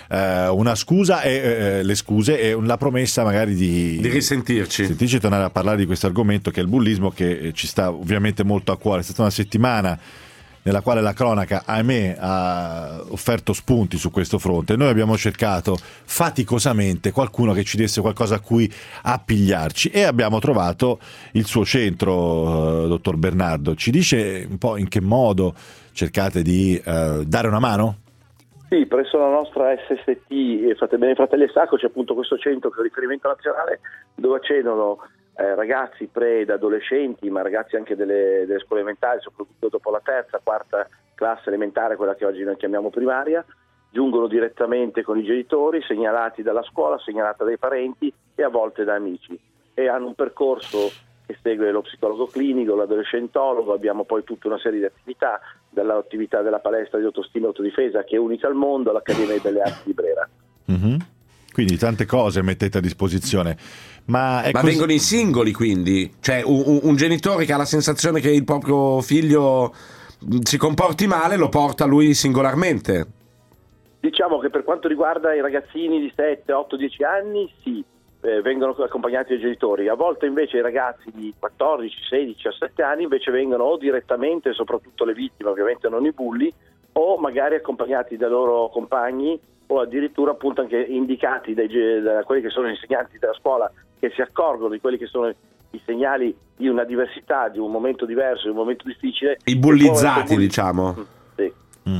una scusa e le scuse e la promessa magari di risentirci, tornare a parlare di questo argomento che è il bullismo, che ci sta ovviamente molto a cuore. È stata una settimana nella quale la cronaca, ahimè, ha offerto spunti su questo fronte. Noi abbiamo cercato faticosamente qualcuno che ci desse qualcosa a cui appigliarci e abbiamo trovato il suo centro, dottor Bernardo. Ci dice un po' in che modo cercate di dare una mano? Sì, presso la nostra SST Fate Bene Fratelli e Sacco c'è appunto questo centro che è un riferimento nazionale dove accedono ragazzi pre ed adolescenti, ma ragazzi anche delle scuole elementari, soprattutto dopo la terza, quarta classe elementare, quella che oggi noi chiamiamo primaria, giungono direttamente con i genitori, segnalati dalla scuola, segnalati dai parenti e a volte da amici, e hanno un percorso che segue lo psicologo clinico, l'adolescentologo. Abbiamo poi tutta una serie di attività, dall'attività della palestra di autostima e autodifesa che è unica al mondo, all'Accademia di Belle Arti di Brera. Mm-hmm. Quindi tante cose mettete a disposizione. Ma vengono i singoli, quindi? Cioè un genitore che ha la sensazione che il proprio figlio si comporti male lo porta lui singolarmente? Diciamo che per quanto riguarda i ragazzini di 7, 8, 10 anni, sì, vengono accompagnati dai genitori. A volte invece i ragazzi di 14, 16, 17 anni invece vengono o direttamente, soprattutto le vittime, ovviamente non i bulli, o magari accompagnati dai loro compagni o addirittura appunto anche indicati da quelli che sono gli insegnanti della scuola, che si accorgono di quelli che sono i segnali di una diversità, di un momento diverso, di un momento difficile. I bullizzati, diciamo. Sì.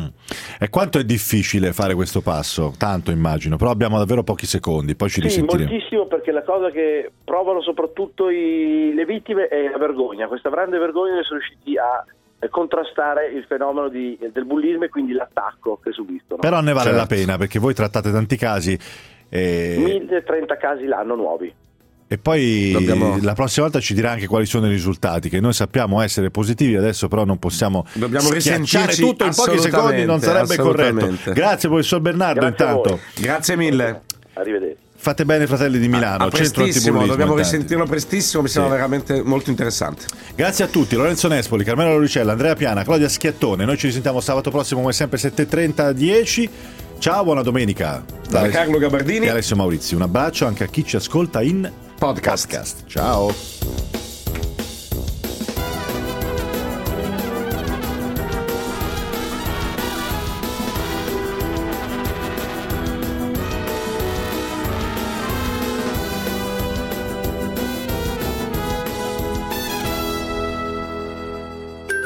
E quanto è difficile fare questo passo? Tanto immagino, però abbiamo davvero pochi secondi, poi ci risentiremo. Sì, moltissimo, perché la cosa che provano soprattutto le vittime è la vergogna, questa grande vergogna che sono riusciti a contrastare il fenomeno del bullismo e quindi l'attacco che subiscono. Però ne vale la pena, perché voi trattate tanti casi. 1030 casi l'anno nuovi. E poi la prossima volta ci dirà anche quali sono i risultati, che noi sappiamo essere positivi, adesso però non possiamo schiacciare tutto in pochi secondi, non sarebbe corretto. Grazie professor Bernardo. Grazie intanto. Grazie mille. Arrivederci. Fate bene Fratelli di Milano, centro antibullismo. Dobbiamo risentirlo prestissimo, mi sembra veramente molto interessante. Grazie a tutti, Lorenzo Nespoli, Carmelo Loricella, Andrea Piana, Claudia Schiattone. Noi ci risentiamo sabato prossimo come sempre 7:30 10. Ciao, buona domenica da Carlo Gabardini e Alessio Maurizi. Un abbraccio anche a chi ci ascolta in podcast. Ciao.